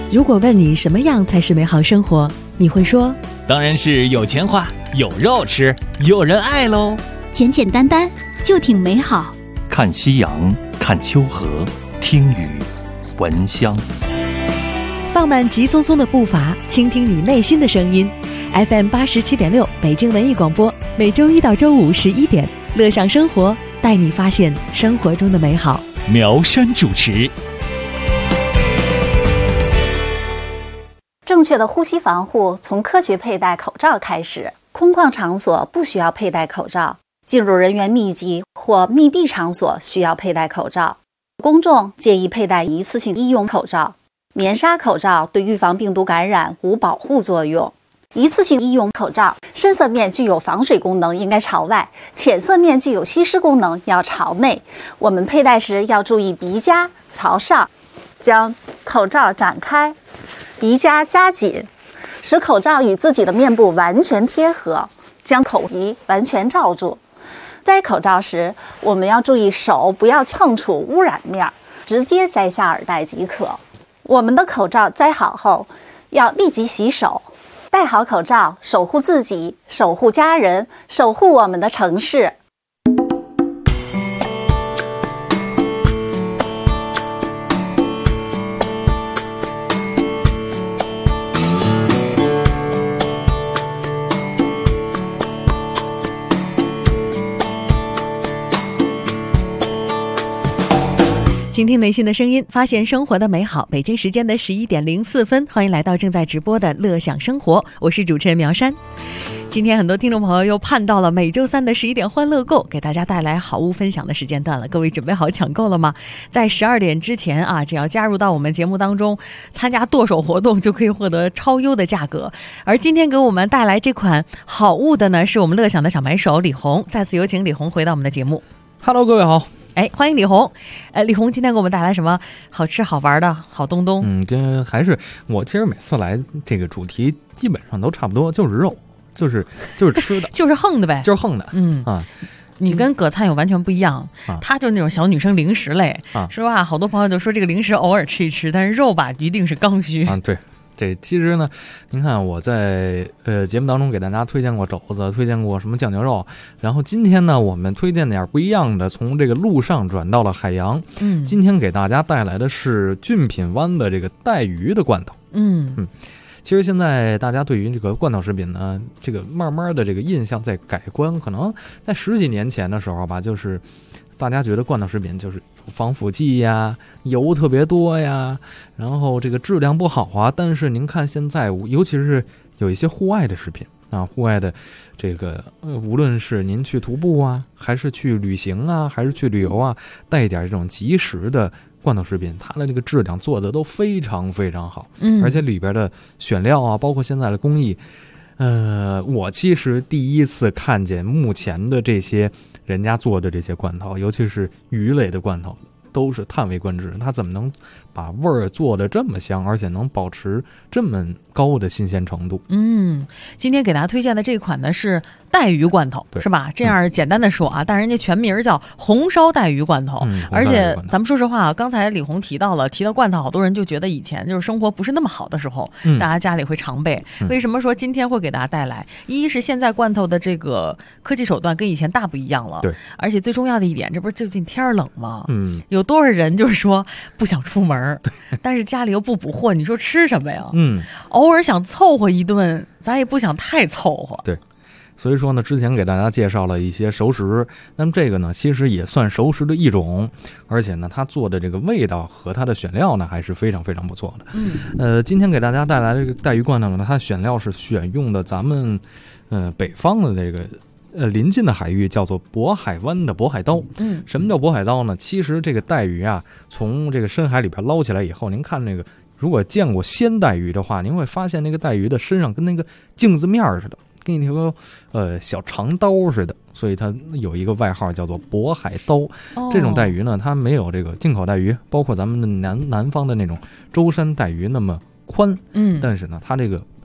如果问你什么样才是美好生活，你会说当然是有钱花，有肉吃，有人爱喽。 简简单单就挺美好。 看夕阳，看秋河，听雨，闻香。 放慢急匆匆的步伐，倾听你内心的声音。FM 87.6北京文艺广播，每周一到周五11点，乐享生活，带你发现生活中的美好。 苗山主持。 正确的呼吸防护从科学佩戴口罩开始。空旷场所不需要佩戴口罩，进入人员密集或密闭场所需要佩戴口罩。公众建议佩戴一次性医用口罩。棉纱口罩对预防病毒感染无保护作用。一次性医用口罩深色面具有防水功能，应该朝外；浅色面具有吸湿功能，要朝内。我们佩戴时要注意鼻夹朝上，将口罩展开，鼻夹夹紧，使口罩与自己的面部完全贴合，将口鼻完全罩住。摘口罩时，我们要注意手不要碰触污染面，直接摘下耳带即可。我们的口罩摘好后，要立即洗手。戴好口罩，守护自己，守护家人，守护我们的城市。 听听内心的声音，发现生活的美好。北京时间的11点04分，欢迎来到正在直播的乐享生活，我是主持人苗山。今天很多听众朋友又盼到了每周三的11点欢乐购，给大家带来好物分享的时间段了。各位准备好抢购了吗？在12点之前啊，只要加入到我们节目当中，参加剁手活动就可以获得超优的价格。而今天给我们带来这款好物的呢，是我们乐享的小买手李红。再次有请李红回到我们的节目。 Hello， 各位好。 欢迎李红。李红今天给我们带来什么好吃好玩的好东东？ 这还是我其实每次来这个主题基本上都差不多，就是肉，就是吃的， 就是横的呗， 就是横的。 你跟葛灿有完全不一样，他就那种小女生零食类。说实话，好多朋友就说这个零食偶尔吃一吃，但是肉吧一定是刚需。 对。这其实呢，您看我在节目当中给大家推荐过肘子，推荐过什么酱牛肉，然后今天呢，我们推荐点不一样的，从这个陆上转到了海洋。今天给大家带来的是俊品湾的这个带鱼的罐头。其实现在大家对于这个罐头食品呢，这个慢慢的这个印象在改观，可能在10几年前的时候吧，就是大家觉得罐头食品就是防腐剂呀，油特别多呀，然后这个质量不好啊。但是您看现在，尤其是有一些户外的食品啊，户外的这个无论是您去徒步啊，还是去旅行啊，还是去旅游啊，带一点这种即食的罐头食品，它的这个质量做的都非常非常好。而且里边的选料啊，包括现在的工艺，我其实第一次看见目前的这些人家做的这些罐头，尤其是鱼类的罐头，都是叹为观止。它怎么能把味儿做得这么香，而且能保持这么高的新鲜程度？ 今天给大家推荐的这款呢是带鱼罐头，是吧？这样简单的说啊，但人家全名叫红烧带鱼罐头。而且咱们说实话啊，刚才李红提到罐头，好多人就觉得以前就是生活不是那么好的时候，大家家里会常备。为什么说今天会给大家带来？一是现在罐头的这个科技手段跟以前大不一样了， 对。 而且最重要的一点，这不是最近天冷吗？有多少人就是说不想出门，但是家里又不补货，你说吃什么呀？偶尔想凑合一顿，咱也不想太凑合。 对。所以说呢，之前给大家介绍了一些熟食，那么这个呢，其实也算熟食的一种，而且呢，它做的这个味道和它的选料呢，还是非常非常不错的。今天给大家带来的这个带鱼罐头呢，它的选料是选用的咱们北方的这个临近的海域，叫做渤海湾的渤海刀。什么叫渤海刀呢？其实这个带鱼啊，从这个深海里边捞起来以后，您看那个，如果见过鲜带鱼的话，您会发现那个带鱼的身上跟那个镜子面似的，跟一条小长刀似的，所以它有一个外号叫做渤海刀。这种带鱼呢，它没有这个进口带鱼，包括咱们的南方的那种舟山带鱼那么宽，但是呢，它这个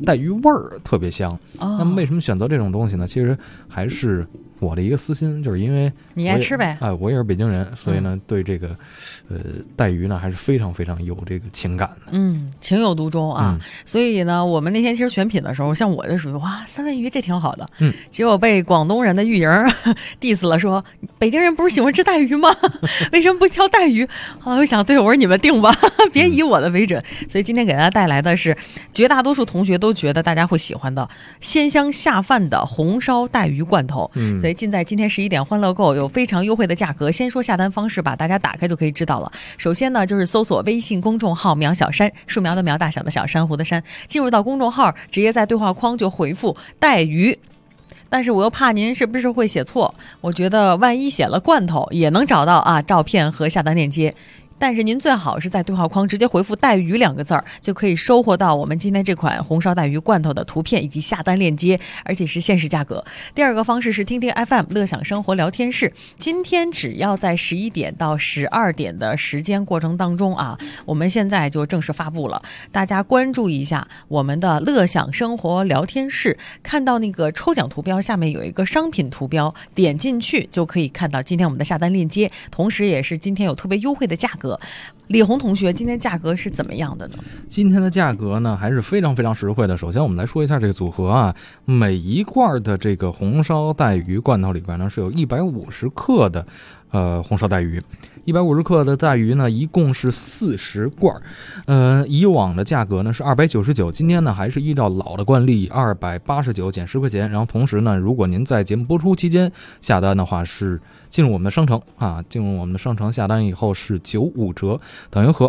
带鱼味儿特别香。那么为什么选择这种东西呢？其实还是我的一个私心，就是因为你爱吃呗。 我也是北京人，所以呢，对这个带鱼呢还是非常非常有这个情感的。 情有独钟啊。所以呢，我们那天其实选品的时候，像我就属于哇，三文鱼这挺好的。结果被广东人的育莹diss 了，说北京人不是喜欢吃带鱼吗？为什么不挑带鱼？后来我想，对，我说你们定吧，别以我的为准。所以今天给大家带来的是绝大多数同学都觉得大家会喜欢的鲜香下饭的红烧带鱼罐头。所以尽在今天11点欢乐购有非常优惠的价格。先说下单方式吧，大家打开就可以知道了。首先呢，就是搜索微信公众号苗小山，树苗的苗，大小的小，珊瑚的珊，进入到公众号，直接在对话框就回复带鱼。但是我又怕您是不是会写错，我觉得万一写了罐头也能找到啊照片和下单链接。但是您最好是在对话框直接回复带鱼2个字儿，就可以收获到我们今天这款红烧带鱼罐头的图片以及下单链接，而且是限时价格。第二个方式是听听 FM 乐享生活聊天室，今天只要在11点到12点的时间过程当中啊，我们现在就正式发布了，大家关注一下我们的乐享生活聊天室，看到那个抽奖图标下面有一个商品图标，点进去就可以看到今天我们的下单链接，同时也是今天有特别优惠的价格。李红同学，今天价格是怎么样的呢？ 今天的价格呢还是非常非常实惠的。首先我们来说一下这个组合啊，每一罐的这个红烧带鱼罐头里边呢是有150克的红烧带鱼。150克的带鱼呢一共是40罐。以往的价格呢是299，今天呢还是依照老的惯例289减10块钱。然后同时呢，如果您在节目播出期间下单的话，是进入我们的商城啊，进入我们的商城下单以后是95折，等于和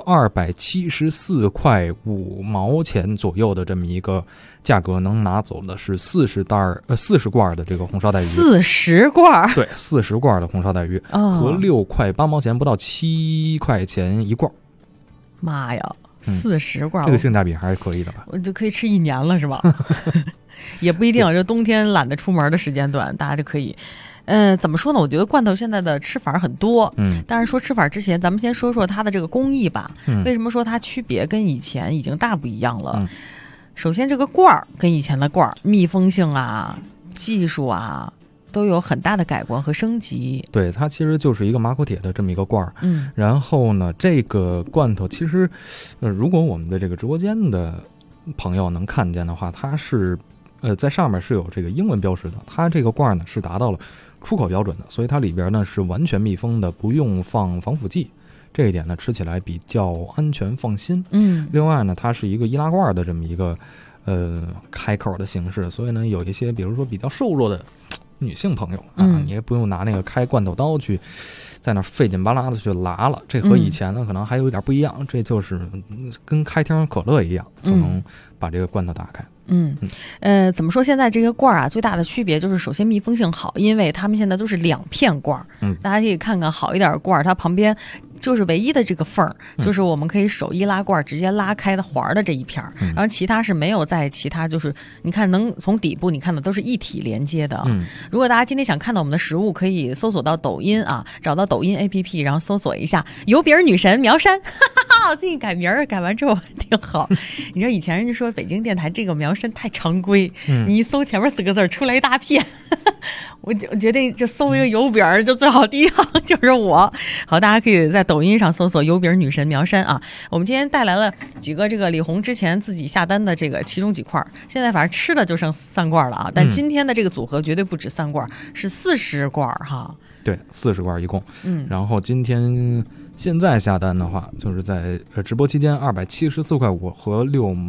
274块5毛钱左右的这么一个价格，能拿走的是40罐的这个红烧带鱼。 40罐？ 对，40罐的红烧带鱼，和6块8毛钱，不到7块钱一罐。 妈呀，40罐， 这个性价比还是可以的吧？ 我就可以吃1年了是吧？也不一定，就冬天懒得出门的时间段，大家就可以。怎么说呢？我觉得罐头现在的吃法很多，但是说吃法之前，咱们先说说它的这个工艺吧。为什么说它区别跟以前已经大不一样了？首先，这个罐儿跟以前的罐儿密封性啊、技术啊，都有很大的改观和升级。 对，它其实就是一个马口铁的这么一个罐儿。然后呢，这个罐头其实，如果我们的这个直播间的朋友能看见的话，它是在上面是有这个英文标识的。它这个罐儿呢是达到了出口标准的，所以它里边呢是完全密封的，不用放防腐剂。这一点呢吃起来比较安全放心。另外呢，它是一个易拉罐的这么一个开口的形式，所以呢有一些比如说比较瘦弱的女性朋友啊，你也不用拿那个开罐头刀去在那费劲巴拉的去拉了。这和以前呢可能还有一点不一样，这就是跟开瓶可乐一样，就能把这个罐头打开。 怎么说？现在这个罐儿啊，最大的区别就是首先密封性好，因为他们现在都是2片罐儿。大家可以看看好一点的罐儿，它旁边就是唯一的这个缝儿，就是我们可以手一拉罐儿直接拉开的环的这一片儿，然后其他是没有在其他，就是你看能从底部你看的都是一体连接的。如果大家今天想看到我们的食物，可以搜索到抖音啊，找到抖音 APP， 然后搜索一下油饼女神苗山。我最近改名儿，改完之后挺好。你知道以前人家说北京电台这个苗山太常规，你一搜前面4个字出来一大片，我决定就搜一个油饼，就最好第一行就是我。好，大家可以在抖音上搜索油饼女神苗山啊。我们今天带来了几个这个李红之前自己下单的这个其中几块，现在反正吃的就剩3罐了啊。但今天的这个组合绝对不止3罐，是40罐哈。对 ，40罐一共。然后今天现在下单的话，就是在直播期间274块5和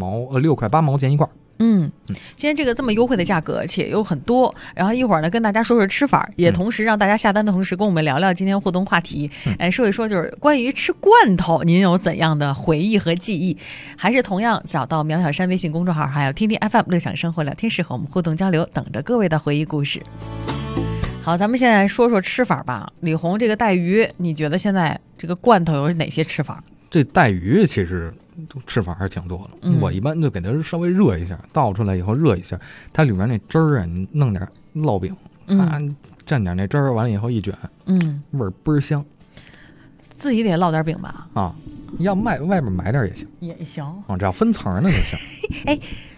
6块8毛钱一罐。今天这个这么优惠的价格，而且又很多。然后一会儿呢，跟大家说说吃法，也同时让大家下单的同时跟我们聊聊今天互动话题。说一说就是关于吃罐头，您有怎样的回忆和记忆？还是同样找到苗小山微信公众号，还有听听 FM 乐享生活聊天室和我们互动交流，等着各位的回忆故事。好，咱们现在说说吃法吧。李红，这个带鱼，你觉得现在这个罐头有哪些吃法？这带鱼其实吃法还是挺多的。我一般就给它稍微热一下，倒出来以后热一下，它里面那汁儿啊，你弄点烙饼啊，蘸点那汁儿，完了以后一卷，味儿倍儿香。自己得烙点饼吧？啊，要外面买点也行，也行啊，只要分层的就行。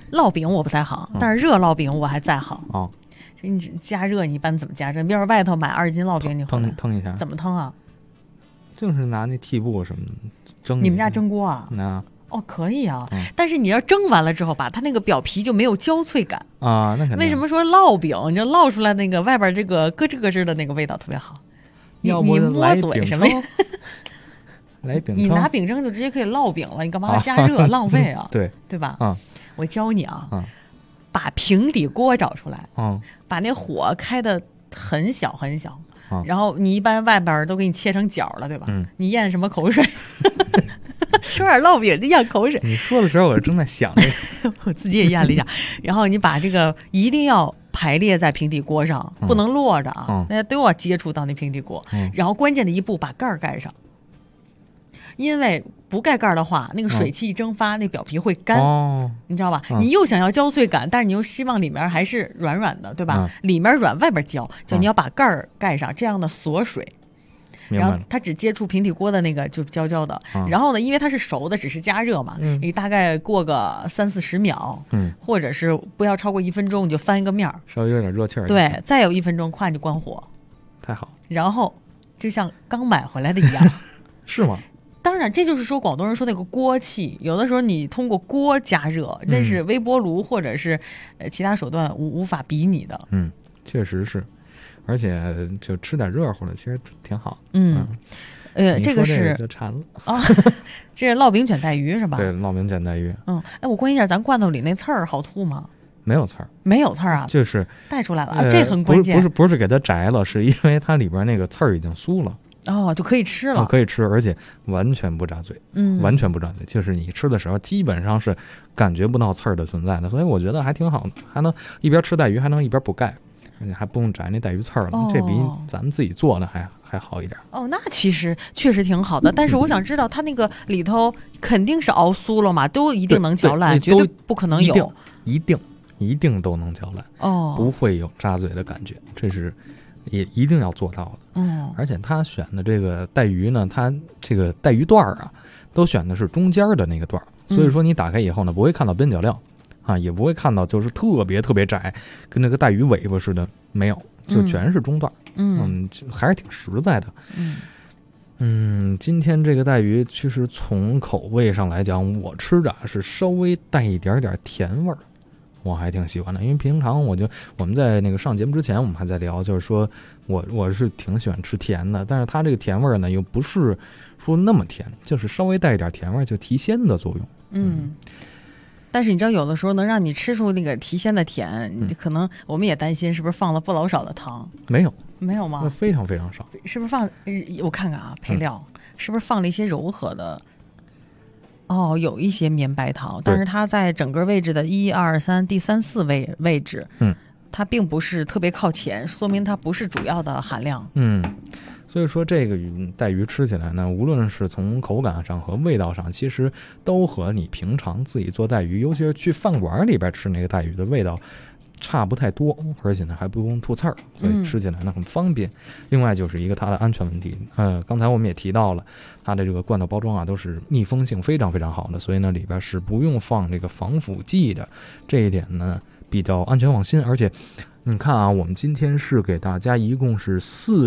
烙饼我不在行，但是热烙饼我还在行。 哦， 你加热，你一般怎么加热？比如说外头买2斤烙饼，你腾一下， 怎么腾啊？ 就是拿那屉布什么蒸。 你们家蒸锅啊？哦，可以啊，但是你要蒸完了之后吧，它那个表皮就没有焦脆感啊。那肯定。 为什么说烙饼你就烙出来那个外边这个咯吱咯吱的那个味道特别好？你摸嘴什么呀？ 来饼， 你拿饼蒸就直接可以烙饼了，你干嘛要加热？浪费啊？对吧？我教你啊，把平底锅找出来，把那火开的很小很小，然后你一般外边都给你切成角了，对吧？你咽什么口水？说点烙饼就咽口水。 你说的时候我正在想这个， 我自己也咽了一下。然后你把这个一定要排列在平底锅上，不能落着啊，那都要接触到那平底锅。然后关键的一步，把盖儿盖上，因为不盖盖的话，那个水汽一蒸发，那表皮会干，你知道吧？你又想要焦脆感，但是你又希望里面还是软软的，对吧？里面软，外边焦，就你要把盖儿盖上，这样的锁水。然后它只接触平底锅的那个就焦焦的，然后呢，因为它是熟的，只是加热嘛，你大概过个30-40秒，或者是不要超过1分钟，你就翻一个面儿， 稍微有点热气儿。 对，再有1分钟，快你就关火， 太好。 然后就像刚买回来的一样， 是吗？ 当然，这就是说广东人说那个锅气，有的时候你通过锅加热，那是微波炉或者是其他手段无法比拟的。 确实是。而且就吃点热乎的，其实挺好。 这个是就馋了啊，这是烙饼卷带鱼是吧？ 对，烙饼卷带鱼。 我关心一下，咱罐头里那刺儿好吐吗？ 没有刺儿， 没有刺儿啊， 就是带出来了这很关键。 不是给它摘了，是因为它里边那个刺儿已经酥了。 就可以吃了， 可以吃，而且完全不扎嘴，完全不扎嘴，就是你吃的时候基本上是感觉不到刺儿的存在的，所以我觉得还挺好的，还能一边吃带鱼，还能一边补钙，而且还不用摘那带鱼刺儿了，这比咱们自己做的还好一点。 那其实确实挺好的，但是我想知道它那个里头肯定是熬酥了嘛，都一定能嚼烂，绝对不可能有， 一定都能嚼烂，不会有扎嘴的感觉，这是也一定要做到的。而且他选的这个带鱼呢，他这个带鱼段啊，都选的是中间的那个段，所以说你打开以后呢，不会看到边角料啊，也不会看到就是特别特别窄，跟那个带鱼尾巴似的，没有，就全是中段。还是挺实在的。今天这个带鱼其实从口味上来讲，我吃着是稍微带一点点甜味儿。我还挺喜欢的，因为平常我们在那个上节目之前，我们还在聊，就是说我是挺喜欢吃甜的，但是它这个甜味呢又不是说那么甜，就是稍微带一点甜味，就提鲜的作用。 但是你知道，有的时候能让你吃出那个提鲜的甜，可能我们也担心是不是放了不老少的糖？ 没有吗？ 非常非常少。 是不是放？我看看啊，配料是不是放了一些柔和的？有一些绵白糖，但是它在整个位置的1、2、3第3、4位置，它并不是特别靠前，说明它不是主要的含量。 所以说这个带鱼吃起来呢，无论是从口感上和味道上，其实都和你平常自己做带鱼，尤其是去饭馆里边吃那个带鱼的味道差不太多，而且呢还不用吐刺儿，所以吃起来呢很方便。另外就是一个它的安全问题，刚才我们也提到了，它的这个罐头包装啊都是密封性非常非常好的，所以呢里边是不用放这个防腐剂的，这一点呢比较安全放心。而且你看啊，我们今天是给大家一共是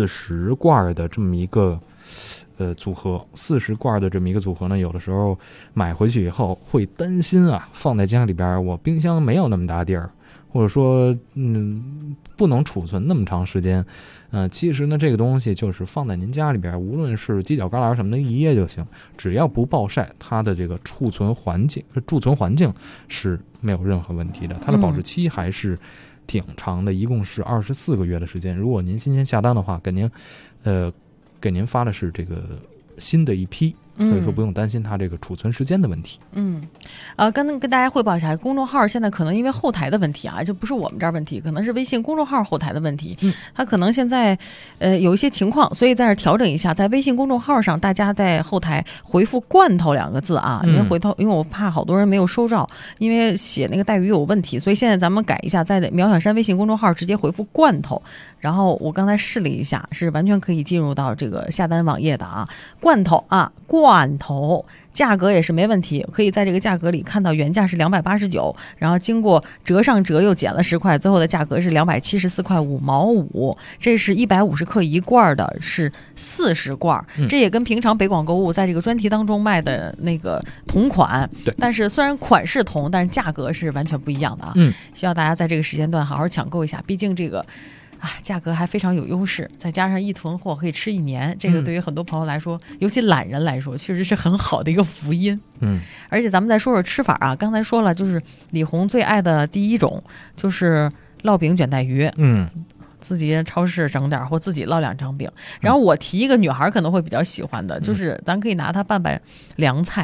40罐的这么一个组合，40罐的这么一个组合呢，有的时候买回去以后会担心啊，放在家里边我冰箱没有那么大地儿，或者说不能储存那么长时间，其实呢这个东西就是放在您家里边，无论是犄角旮旯什么的一掖就行，只要不暴晒，它的这个贮存环境是没有任何问题的，它的保质期还是挺长的，一共是24个月的时间。如果您今天下单的话，给您发的是这个新的一批，所以说不用担心它这个储存时间的问题。 跟大家汇报一下，公众号现在可能因为后台的问题啊，这不是我们这儿问题，可能是微信公众号后台的问题。它可能现在有一些情况，所以在这调整一下，在微信公众号上，大家在后台回复罐头2个字啊，因为我怕好多人没有收着，因为写那个带鱼有问题，所以现在咱们改一下，在苗小山微信公众号直接回复罐头，然后我刚才试了一下，是完全可以进入到这个下单网页的啊，罐头啊，罐罐头，价格也是没问题，可以在这个价格里看到原价是289，然后经过折上折又减了10块，最后的价格是274块5毛5。这是150克一罐的，是40罐。这也跟平常北广购物在这个专题当中卖的那个同款， 对， 但是虽然款式同，但是价格是完全不一样的啊。希望大家在这个时间段好好抢购一下，毕竟这个价格还非常有优势，再加上一囤货可以吃1年，这个对于很多朋友来说，尤其懒人来说，确实是很好的一个福音。而且咱们再说说吃法啊，刚才说了，就是李红最爱的第一种就是烙饼卷带鱼。自己超市整点或自己烙2张饼。然后我提一个女孩可能会比较喜欢的，就是咱可以拿它拌拌凉菜。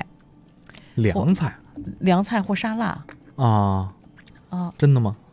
凉菜或沙拉啊，真的吗？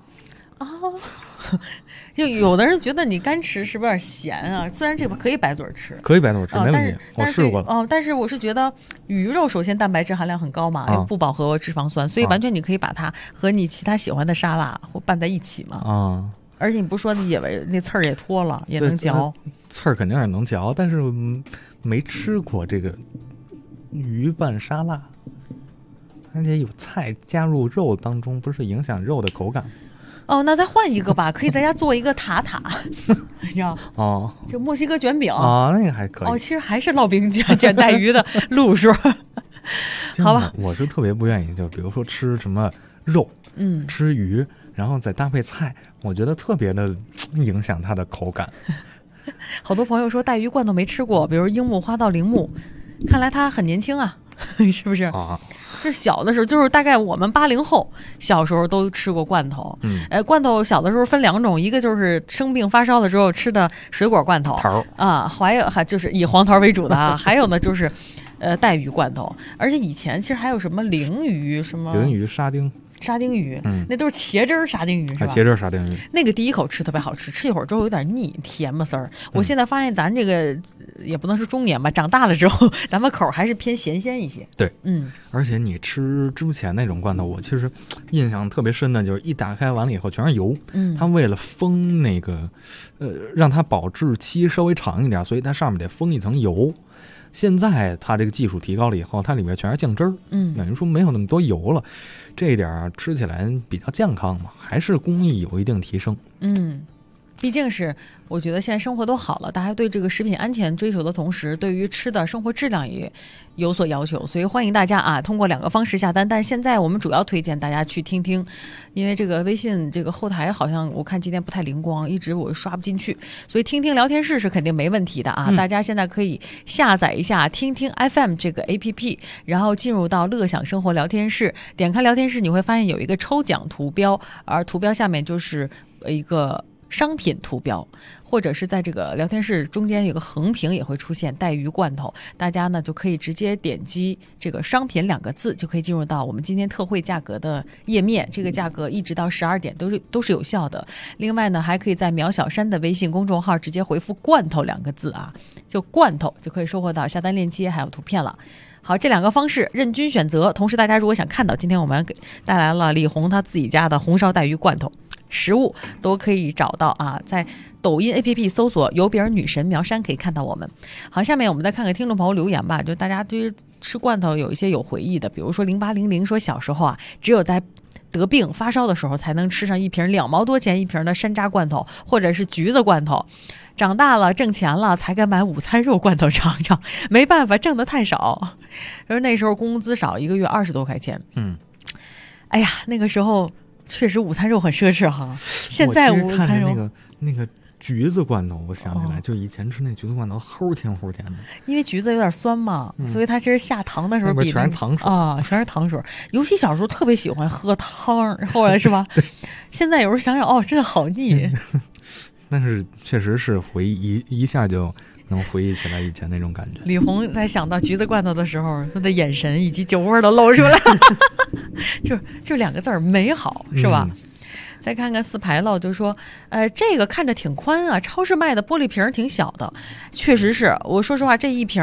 就有的人觉得你干吃是不是有点咸啊？虽然这个可以白嘴吃， 可以白嘴吃，没问题，我试过了。 但是我是觉得鱼肉首先蛋白质含量很高嘛，又不饱和脂肪酸，所以完全你可以把它和你其他喜欢的沙拉或拌在一起嘛。而且你不说那刺儿也脱了，也能嚼。 刺儿肯定也能嚼，但是没吃过这个鱼拌沙拉，而且有菜加入肉当中，不是影响肉的口感。 那再换一个吧，可以在家做一个塔塔，你知道就墨西哥卷饼那个还可以。 其实还是烙饼卷带鱼的路数。好吧， 我是特别不愿意，就比如说吃什么肉，吃鱼，然后再搭配菜，我觉得特别的影响它的口感。 好多朋友说带鱼罐头没吃过，比如樱木花道铃木，看来他很年轻啊。是不是是小的时候，就是大概我们80后小时候都吃过罐头。罐头小的时候分2种，一个就是生病发烧的时候吃的水果罐头还就是以黄桃为主的啊，还有呢就是带鱼罐头。而且以前其实还有什么鲮鱼、什么鲮鱼、沙丁鱼， 那都是茄汁沙丁鱼是吧？ 茄汁沙丁鱼那个第一口吃特别好吃，吃一会儿之后有点腻，甜吧丝儿。我现在发现咱这个也不能是中年吧，长大了之后咱们口还是偏咸鲜一些。 对，而且你吃之前那种罐头，我其实印象特别深的就是一打开完了以后全是油。它为了封那个让它保质期稍微长一点，所以它上面得封一层油。现在它这个技术提高了以后，它里面全是酱汁儿，等于说没有那么多油了，这一点吃起来比较健康嘛，还是工艺有一定提升。 毕竟是我觉得现在生活都好了，大家对这个食品安全追求的同时，对于吃的生活质量也有所要求，所以欢迎大家通过2个方式下单。但是现在我们主要推荐大家去听听，因为这个微信这个后台好像我看今天不太灵光，一直我刷不进去，所以听听聊天室是肯定没问题的啊。大家现在可以下载一下听听 FM 这个 APP， 然后进入到乐享生活聊天室，点开聊天室你会发现有一个抽奖图标，而图标下面就是一个商品图标，或者是在这个聊天室中间有个横屏也会出现带鱼罐头，大家呢就可以直接点击这个商品2个字，就可以进入到我们今天特惠价格的页面，这个价格一直到12点都是有效的。另外呢还可以在苗小山的微信公众号直接回复罐头2个字就罐头，就可以收获到下单链接还有图片了。好，这2个方式任君选择。同时大家如果想看到今天我们给带来了李红他自己家的红烧带鱼罐头实物，都可以找到在抖音 APP 搜索有比尔女神苗山可以看到我们。好，下面我们再看看听众朋友留言吧，就大家对于吃罐头有一些有回忆的，比如说0800说小时候只有在得病发烧的时候才能吃上一瓶2毛多钱一瓶的山楂罐头或者是橘子罐头，长大了挣钱了才敢买午餐肉罐头尝尝，没办法挣得太少。而那时候工资少，1个月20多块钱。哎呀，那个时候确实午餐肉很奢侈哈。现在午餐肉那个橘子罐头，我想起来，就以前吃那橘子罐头齁甜齁甜的，因为橘子有点酸嘛，所以它其实下糖的时候比全是糖水全是糖水。尤其小时候特别喜欢喝汤，后来是吧？现在有时候想想，真的好腻。 但是确实是回忆一下就能回忆起来以前那种感觉。 李红在想到橘子罐头的时候，他的眼神以及酒窝都露出来就2个字美好，是吧？再看看4排了，就说这个看着挺宽啊，超市卖的玻璃瓶挺小的。确实是，我说实话，这一瓶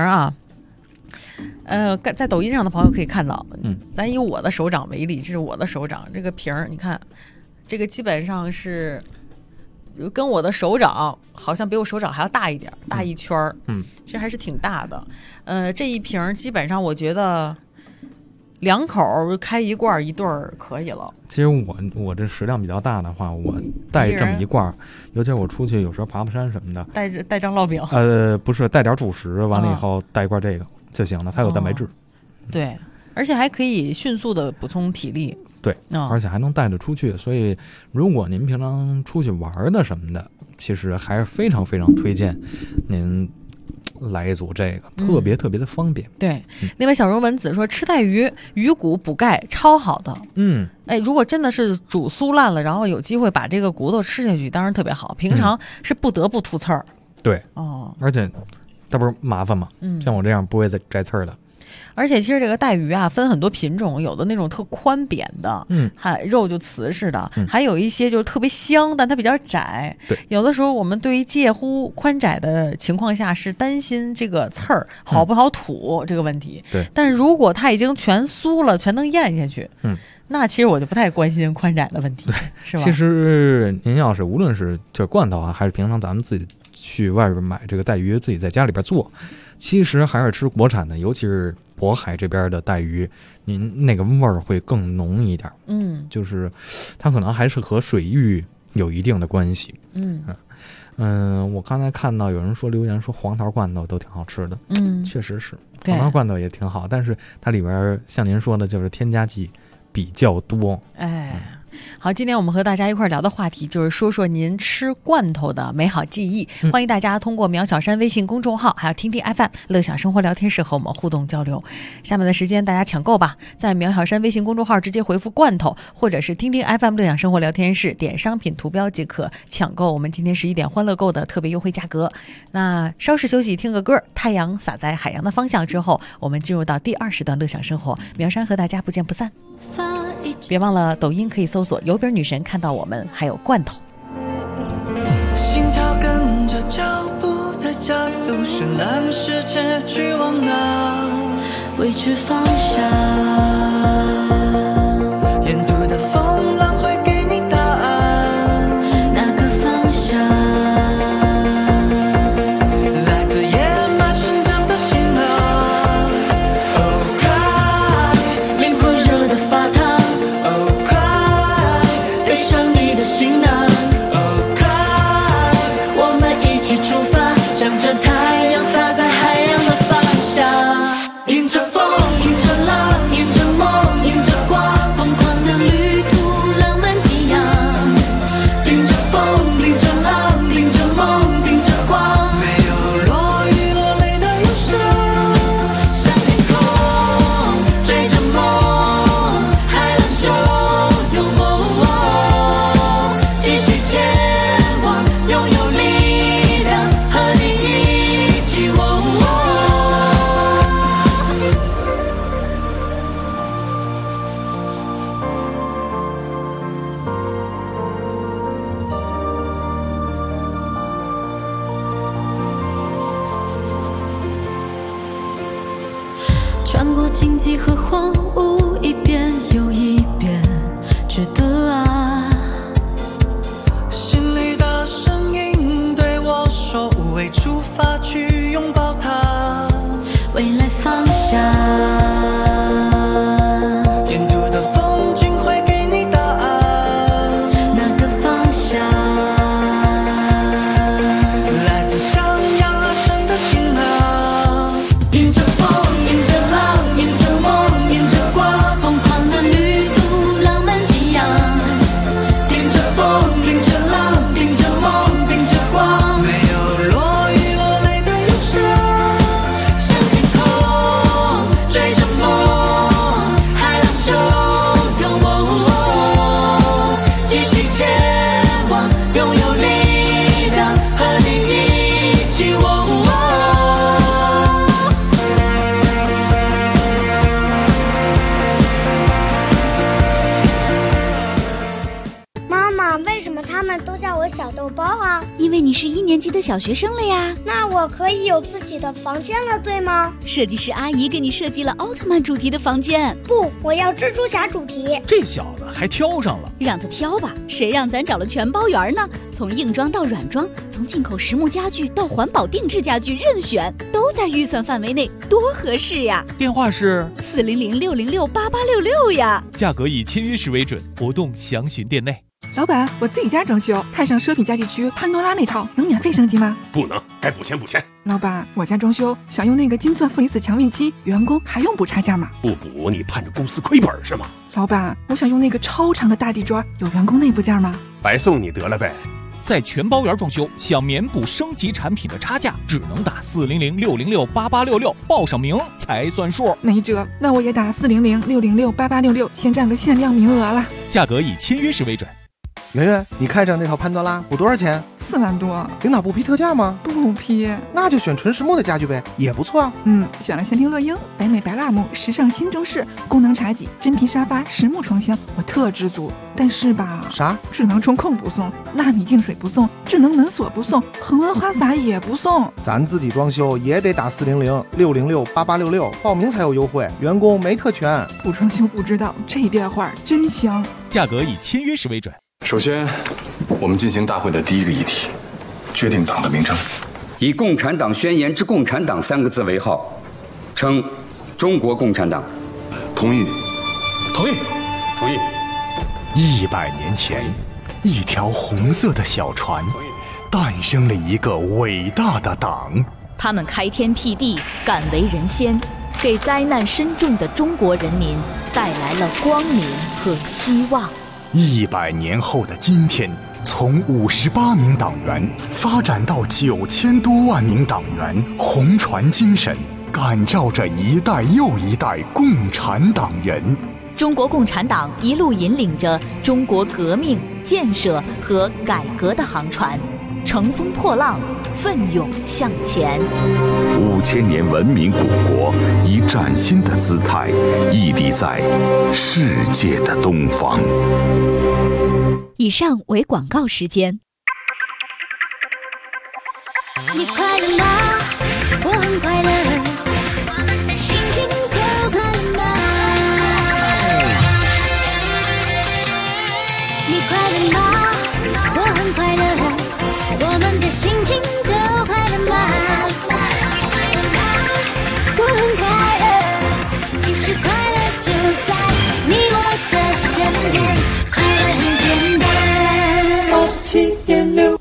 在抖音上的朋友可以看到，咱以我的手掌为例，这是我的手掌，这个瓶儿你看，这个基本上是跟我的手掌好像比我手掌还要大一点，大一圈儿。其实还是挺大的。这一瓶基本上我觉得2口开1罐1对儿可以了。 其实我这食量比较大的话，我带这么一罐，尤其我出去有时候爬山什么的， 带张烙饼。 不是，带点主食，完了以后带一罐这个就行了，它有蛋白质。 对，而且还可以迅速的补充体力。 对，而且还能带着出去，所以如果您平常出去玩的什么的，其实还是非常非常推荐您来一组这个，特别特别的方便。 对，另外小荣文子说吃带鱼，鱼骨补钙超好的。如果真的是煮酥烂了，然后有机会把这个骨头吃下去，当然特别好。平常是不得不吐刺儿。 对，而且它不是麻烦吗？像我这样不会再摘刺儿的。 而且其实这个带鱼啊分很多品种，有的那种特宽扁的，肉就瓷实的，还有一些就是特别香，但它比较窄。 对， 有的时候我们对于介乎宽窄的情况下是担心这个刺儿好不好吐这个问题。 对， 但如果它已经全酥了，全能咽下去，那其实我就不太关心宽窄的问题，是吧？ 其实您要是无论是这罐头啊，还是平常咱们自己去外边买这个带鱼，自己在家里边做，其实还是吃国产的，尤其是渤海这边的带鱼，您那个味儿会更浓一点。就是它可能还是和水域有一定的关系。我刚才看到有人说留言说黄桃罐头都挺好吃的。确实是，黄桃罐头也挺好，但是它里边像您说的就是添加剂比较多。 好，今天我们和大家一块聊的话题就是说说您吃罐头的美好记忆。欢迎大家通过苗小山微信公众号还有听听 FM 乐享生活聊天室和我们互动交流。下面的时间大家抢购吧，在苗小山微信公众号直接回复罐头，或者是听听 FM 乐享生活聊天室点商品图标即可抢购我们今天11点欢乐购的特别优惠价格。那稍事休息听个歌，太阳洒在海洋的方向之后，我们进入到第20段乐享生活，苗山和大家不见不散。别忘了抖音可以搜索油饼女神看到我们，还有罐头。 心跳跟着脚步在加速，绚烂世界去往哪？未知方向，沿途的风浪会给你答案。哪个方向？来自野马生长的心啊。Oh cry， 灵魂热得发烫。Oh cry， 背上你的行囊。Oh cry， 我们一起出发，向着太阳洒在海洋的方向。迎着风，迎着浪，迎着梦，迎着光，疯狂的旅途，浪漫激扬。迎着风，迎着浪，迎着梦，迎着光，没有落雨落泪的忧伤。向天空追着梦，海浪汹涌，继续前往，拥有力量，和你一起。穿过荆棘和荒芜，一遍又一遍，值得啊。心里的声音对我说，无畏出发去拥抱它。未来方向，沿途的风景会给你答案。哪个方向？来自向阳而生的心啊。迎着风，迎着浪，迎着梦，迎着光， 小豆包啊？ 因为你是1年级的小学生了呀。 那我可以有自己的房间了，对吗？ 设计师阿姨给你设计了奥特曼主题的房间。 不，我要蜘蛛侠主题。 这小子还挑上了， 让他挑吧，谁让咱找了全包圆呢？从硬装到软装，从进口实木家具到环保定制家具，任选都在预算范围内，多合适呀！ 电话是 400-606-8866呀。 价格以签约时为准，活动详询店内。 老板，我自己家装修，看上奢品家具区潘多拉那套，能免费升级吗？ 不能，该补钱补钱。 老板，我家装修想用那个金钻负离子强运机，员工还用补差价吗？ 不补你盼着公司亏本是吗？ 老板，我想用那个超长的大地砖，有员工内部价吗？ 白送你得了呗。 在全包圆装修，想免补升级产品的差价，只能打400-606-8866，报上名才算数。 没辙，那我也打400-606-8866，先占个限量名额了。 价格以签约时为准。 圆圆，你看上那套潘多拉补多少钱 ？4万多。 领导不批特价吗？ 不批。 那就选纯实木的家具呗，也不错啊。 选了仙庭乐英、北美白蜡木、时尚新中式、功能茶几、真皮沙发、实木床箱，我特知足。但是吧， 啥？ 智能中控不送，纳米净水不送，智能门锁不送，恒温花洒也不送。 咱自己装修也得打400-606-8866，报名才有优惠，员工没特权。 不装修不知道，这电话真香。 价格以签约时为准。 首先，我们进行大会的第一个议题，决定党的名称， 以共产党宣言之共产党3个字为号，称中国共产党。 同意。 同意。 同意。 100年前，一条红色的小船，诞生了一个伟大的党。 他们开天辟地，敢为人先，给灾难深重的中国人民带来了光明和希望。 100年后的今天，从58名党员发展到9000多万名党员，红船精神感召着一代又一代共产党人。 中国共产党一路引领着中国革命、建设和改革的航船，乘风破浪，奋勇向前。 5000年文明古国以崭新的姿态屹立在世界的东方。 以上为广告时间。 你快乐吗？我很快乐，心情都快乐吗？你快乐吗？我很快乐，我们的心情都快乐吗？我很快乐，其实快乐就在你我的身边，快乐很简单。87.6。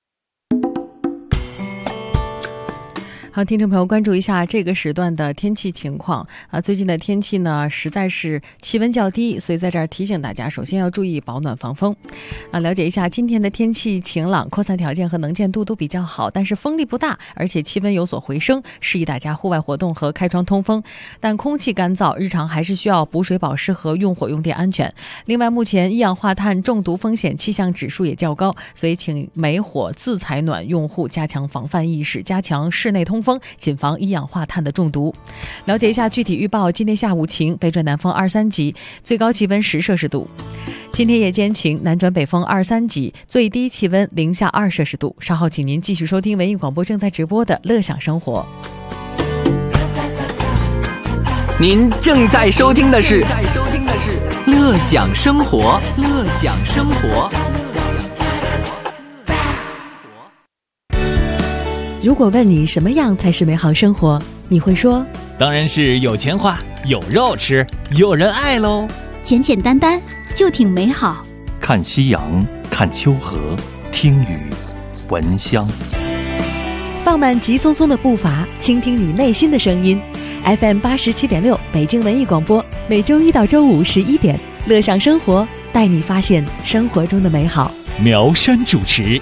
好，听众朋友，关注一下这个时段的天气情况啊。最近的天气呢，实在是气温较低，所以在这儿提醒大家，首先要注意保暖防风。了解一下今天的天气晴朗，扩散条件和能见度都比较好，但是风力不大，而且气温有所回升，适宜大家户外活动和开窗通风。但空气干燥，日常还是需要补水保湿和用火用电安全。另外，目前一氧化碳中毒风险气象指数也较高，所以请煤火自采暖用户加强防范意识，加强室内通风，谨防一氧化碳的中毒。了解一下具体预报，今天下午晴，北转南风2、3级，最高气温10摄氏度。今天夜间晴，南转北风2、3级，最低气温零下2摄氏度。稍后请您继续收听文艺广播正在直播的乐享生活。 您正在收听的是乐享生活，乐享生活。 如果问你什么样才是美好生活，你会说当然是有钱花，有肉吃，有人爱喽。 简简单单就挺美好。 看夕阳，看秋荷，听雨，闻香。 放慢急匆匆的步伐，倾听你内心的声音。FM 87.6北京文艺广播，每周一到周五11点，乐享生活，带你发现生活中的美好。 苗山主持。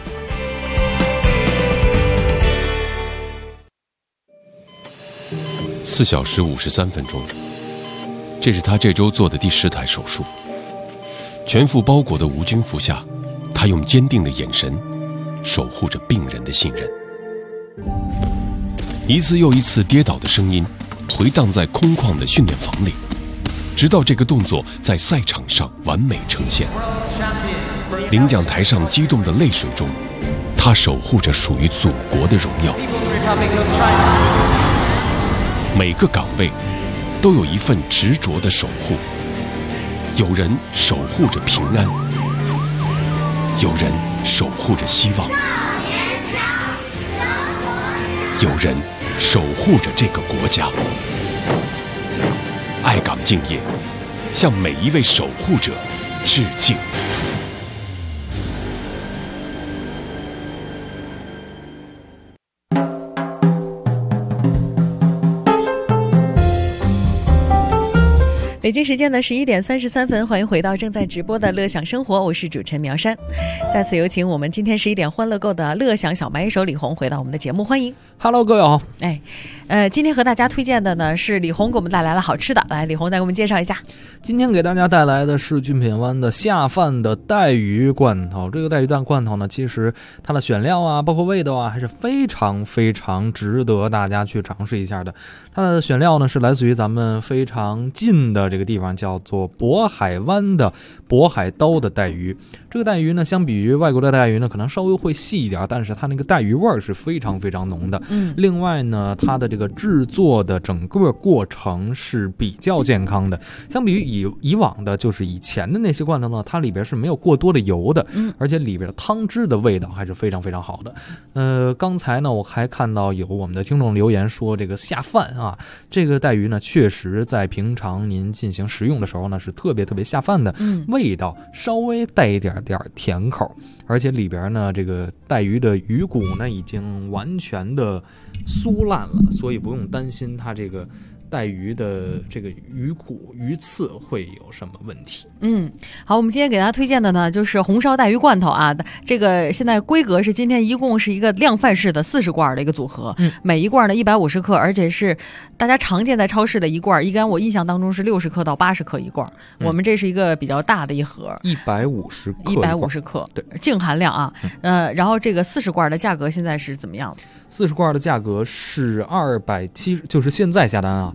4小时53分钟，这是他这周做的第10台手术。全副包裹的无菌服下，他用坚定的眼神守护着病人的信任。一次又一次跌倒的声音回荡在空旷的训练房里，直到这个动作在赛场上完美呈现。领奖台上激动的泪水中， 他守护着属于祖国的荣耀。每个岗位都有一份执着的守护，有人守护着平安，有人守护着希望，有人守护着这个国家。爱岗敬业，向每一位守护者致敬。 北京时间的11点33分，欢迎回到正在直播的乐享生活，我是主持人苗山。再次有请我们今天11点欢乐购的乐享小买手李红回到我们的节目，欢迎。 Hello， 各位好。 今天和大家推荐的呢是李红给我们带来了好吃的，来，李红再给我们介绍一下。 今天给大家带来的是俊品湾的下饭的带鱼罐头。这个带鱼蛋罐头呢，其实它的选料啊，包括味道啊，还是非常非常值得大家去尝试一下的。它的选料呢是来自于咱们非常近的这个地方，叫做渤海湾的渤海刀的带鱼。这个带鱼呢，相比于外国的带鱼呢，可能稍微会细一点，但是它那个带鱼味儿是非常非常浓的。另外呢，它的这个制作的整个过程是比较健康的，相比于以往的，就是以前的那些罐头呢，它里边是没有过多的油的，而且里边的汤汁的味道还是非常非常好的。刚才呢，我还看到有我们的听众留言说，这个下饭啊，这个带鱼呢，确实在平常您进行食用的时候呢，是特别特别下饭的，味道稍微带一点甜口，而且里边呢，这个带鱼的鱼骨呢，已经完全的酥烂了，所以不用担心它这个带鱼的这个鱼骨鱼刺会有什么问题。 好，我们今天给大家推荐的呢就是红烧带鱼罐头啊，这个现在规格是今天一共是一个量贩式的40罐的一个组合，每一罐呢150克，而且是大家常见在超市的一罐，一般我印象当中是60克到80克一罐，我们这是一个比较大的一盒，150克，对，净含量啊。然后这个40罐的价格现在是怎么样的 ？40罐的价格是270，就是现在下单啊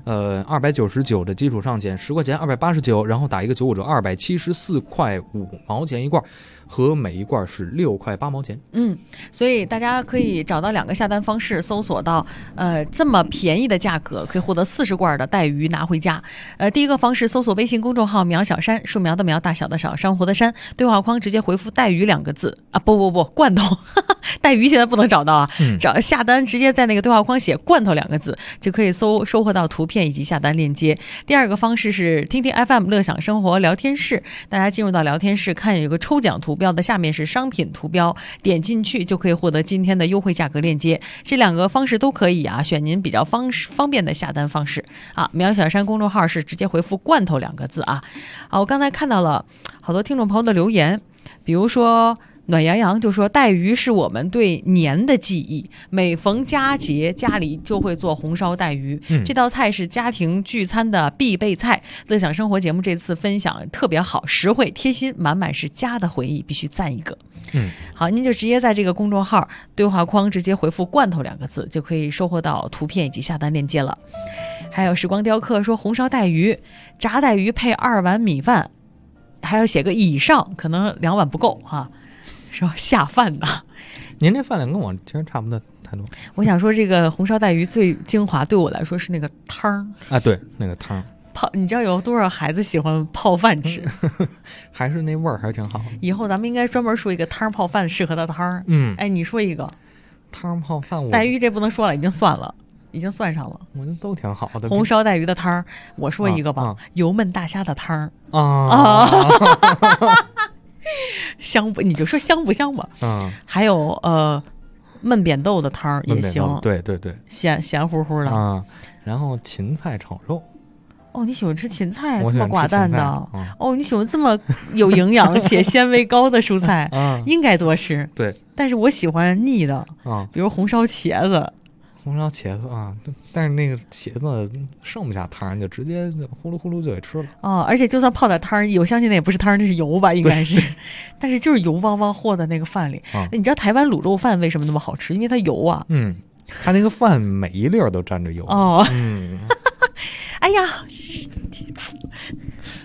，299的基础上减10块钱，289，然后打一个95折，274块5毛钱一罐，和每一罐是6块8毛钱。 所以大家可以找到2个下单方式，搜索到这么便宜的价格可以获得40罐的带鱼拿回家。第一个方式，搜索微信公众号苗小山，树苗的苗，大小的小，珊瑚的珊，对话框直接回复带鱼2个字啊，不，罐头带鱼现在不能找到啊，找下单直接在那个对话框写罐头2个字，就可以收获到图片以及下单链接。第二个方式是听听 FM 乐享生活聊天室，大家进入到聊天室，看有个抽奖图标的下面是商品图标，点进去就可以获得今天的优惠价格链接。这2个方式都可以啊，选您比较方便的下单方式啊。苗小山公众号是直接回复罐头2个字啊。好，我刚才看到了好多听众朋友的留言，比如说暖洋洋就说，带鱼是我们对年的记忆，每逢佳节家里就会做红烧带鱼，这道菜是家庭聚餐的必备菜。乐享生活节目这次分享特别好，实惠贴心，满满是家的回忆，必须赞一个。好，您就直接在这个公众号对话框直接回复罐头2个字，就可以收获到图片以及下单链接了。还有时光雕刻说，红烧带鱼炸带鱼配2碗米饭，还要写个以上，可能2碗不够哈，说下饭的。 您这饭量跟我其实差不多太多。 我想说，这个红烧带鱼最精华对我来说是那个汤啊，对，那个汤泡，你知道有多少孩子喜欢泡饭吃？ 还是那味儿还是挺好的。 以后咱们应该专门说一个汤泡饭适合的汤。你说一个汤泡饭， 带鱼这不能说了，已经算了，已经算上了。 我觉得都挺好的。 红烧带鱼的汤，我说一个吧，油焖大虾的汤香不？你就说香不香吧。还有焖扁豆的汤也行。 对， 咸乎乎的然后芹菜炒肉。 你喜欢吃芹菜，这么寡淡的。你喜欢这么有营养且纤维高的蔬菜，应该多吃。 对， 但是我喜欢腻的比如红烧茄子。 红烧茄子啊，但是那个茄子剩不下汤，就直接呼噜呼噜就给吃了。 而且就算泡点汤，我相信那也不是汤，那是油吧，应该是。但是就是油汪汪和在那个饭里。你知道台湾卤肉饭为什么那么好吃？因为它油啊。 它那个饭每一粒都沾着油。 哎呀，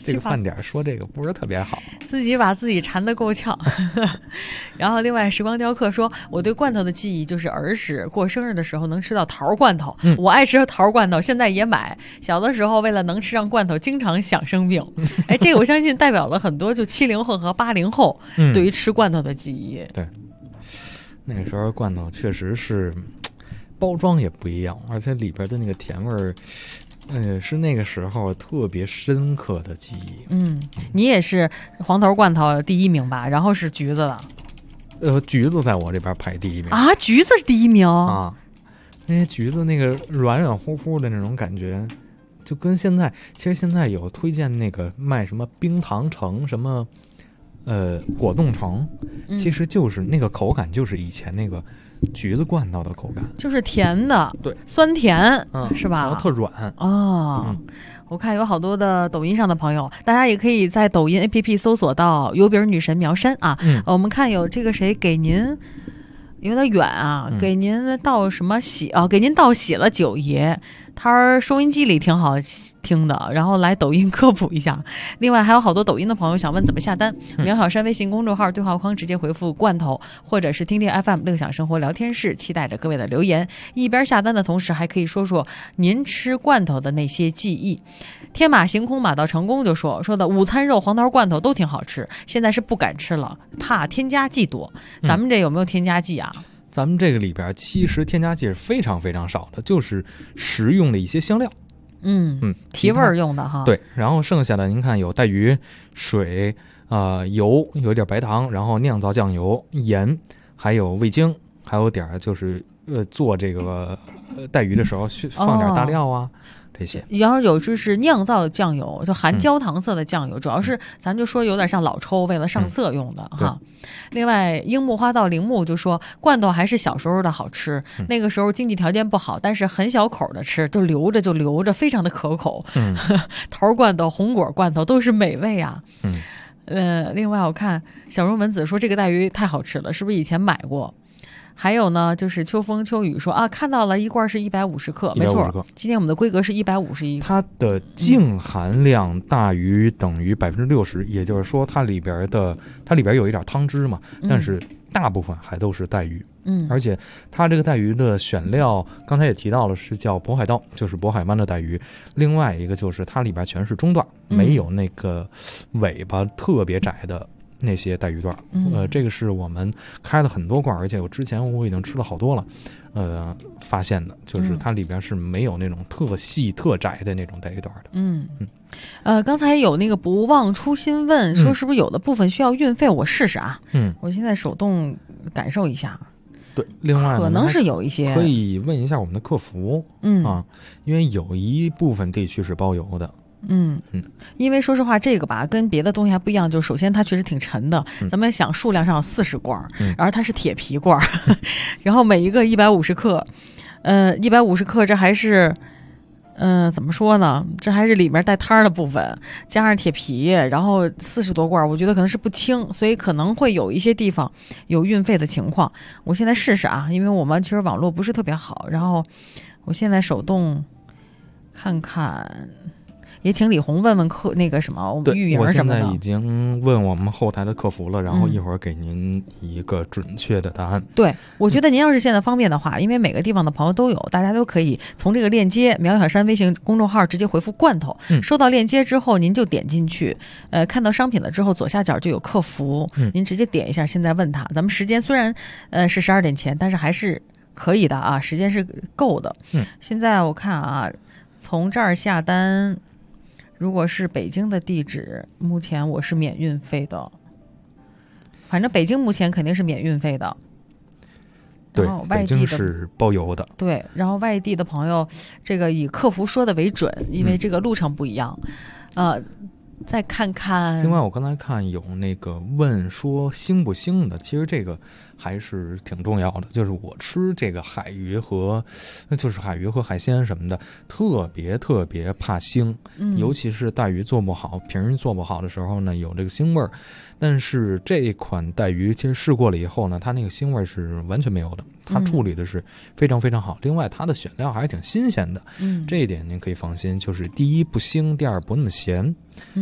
这个饭点说这个不是特别好， 自己把自己馋得够呛。然后另外时光雕刻说，我对罐头的记忆就是儿时过生日的时候能吃到桃罐头，我爱吃桃罐头，现在也买。小的时候为了能吃上罐头，经常想生病。哎，这个我相信代表了很多就70后和80后对于吃罐头的记忆。 对，那个时候罐头确实是包装也不一样，而且里边的那个甜味儿。是那个时候特别深刻的记忆。 你也是黄头罐头第1名吧？然后是橘子的。 橘子在我这边排第1名啊，橘子是第1名啊，因为橘子那个软软乎乎的那种感觉，就跟现在，其实现在有推荐那个卖什么冰糖橙什么，果冻橙，其实就是那个口感，就是以前那个。橘子罐头的口感就是甜的， 对， 酸甜，是吧？ 然后特软哦。我看有好多的抖音上的朋友，大家也可以在抖音 APP 搜索到油饼女神苗山啊。我们看有这个谁给您有点远啊，给您倒什么喜啊？给您倒喜了九爷。他收音机里挺好听的，然后来抖音科普一下。另外还有好多抖音的朋友想问怎么下单，苗小山微信公众号对话框直接回复罐头，或者是听听 FM 乐享生活聊天室，期待着各位的留言。一边下单的同时还可以说说您吃罐头的那些记忆。天马行空马到成功就说的午餐肉黄桃罐头都挺好吃，现在是不敢吃了，怕添加剂多。咱们这有没有添加剂啊？ 咱们这个里边其实添加剂是非常非常少的，就是食用的一些香料， 提味儿用的哈。 对，然后剩下的您看有带鱼、水、油，有点白糖，然后酿造酱油、盐，还有味精，还有点就是做这个带鱼的时候放点大料啊。这些， 然后有就是酿造酱油，就含焦糖色的酱油，主要是咱就说有点像老抽，为了上色用的哈。另外，樱木花道铃木就说，罐头还是小时候的好吃，那个时候经济条件不好，但是很小口的吃，就留着，非常的可口。桃罐头、红果罐头都是美味啊。另外我看小荣文子说这个带鱼太好吃了，是不是以前买过？还有呢，就是秋风秋雨说看到了一罐是150克，没错，今天我们的规格是151克， 它的净含量大于等于60%，也就是说它里边有一点汤汁嘛，但是大部分还都是带鱼。而且它这个带鱼的选料刚才也提到了，是叫渤海盗，就是渤海湾的带鱼。另外一个就是它里边全是中段，没有那个尾巴特别窄的那些带鱼段。这个是我们开了很多罐，而且之前我已经吃了好多了，发现的就是它里边是没有那种特细特窄的那种带鱼段的。 刚才有那个不忘初心问说是不是有的部分需要运费，我试试啊。我现在手动感受一下。 对，另外可能是有一些可以问一下我们的客服，因为有一部分地区是包邮的。 因为说实话这个吧跟别的东西还不一样，就首先它确实挺沉的，咱们想数量上有40罐，然后它是铁皮罐，然后每一个150克，150克这还是怎么说呢，这还是里面带汤的部分，加上铁皮，然后40多罐，我觉得可能是不轻，所以可能会有一些地方有运费的情况。我现在试试啊，因为我们其实网络不是特别好，然后我现在手动看看，也请李红问问那个什么我们育营什么的。 我现在已经问我们后台的客服了，然后一会儿给您一个准确的答案。 对，我觉得您要是现在方便的话，因为每个地方的朋友都有，大家都可以从这个链接苗小山微信公众号直接回复罐头，收到链接之后您就点进去，看到商品了之后左下角就有客服，您直接点一下，现在问他。咱们时间虽然是12点前，但是还是可以的啊，时间是够的。现在我看啊，从这儿下单，如果是北京的地址，目前我是免运费的，反正北京目前肯定是免运费的。 对，北京是包邮的。 对，然后外地的朋友，这个以客服说的为准，因为这个路程不一样。再看看。 另外，我刚才看有那个问说腥不腥的，其实这个还是挺重要的。就是我吃这个海鱼和海鲜什么的，特别怕腥，尤其是带鱼做不好、平时做不好的时候呢，有这个腥味儿。但是这一款带鱼其实试过了以后呢，它那个腥味是完全没有的，它处理的是非常非常好。另外，它的选料还是挺新鲜的，这一点您可以放心。就是第一不腥，第二不那么咸。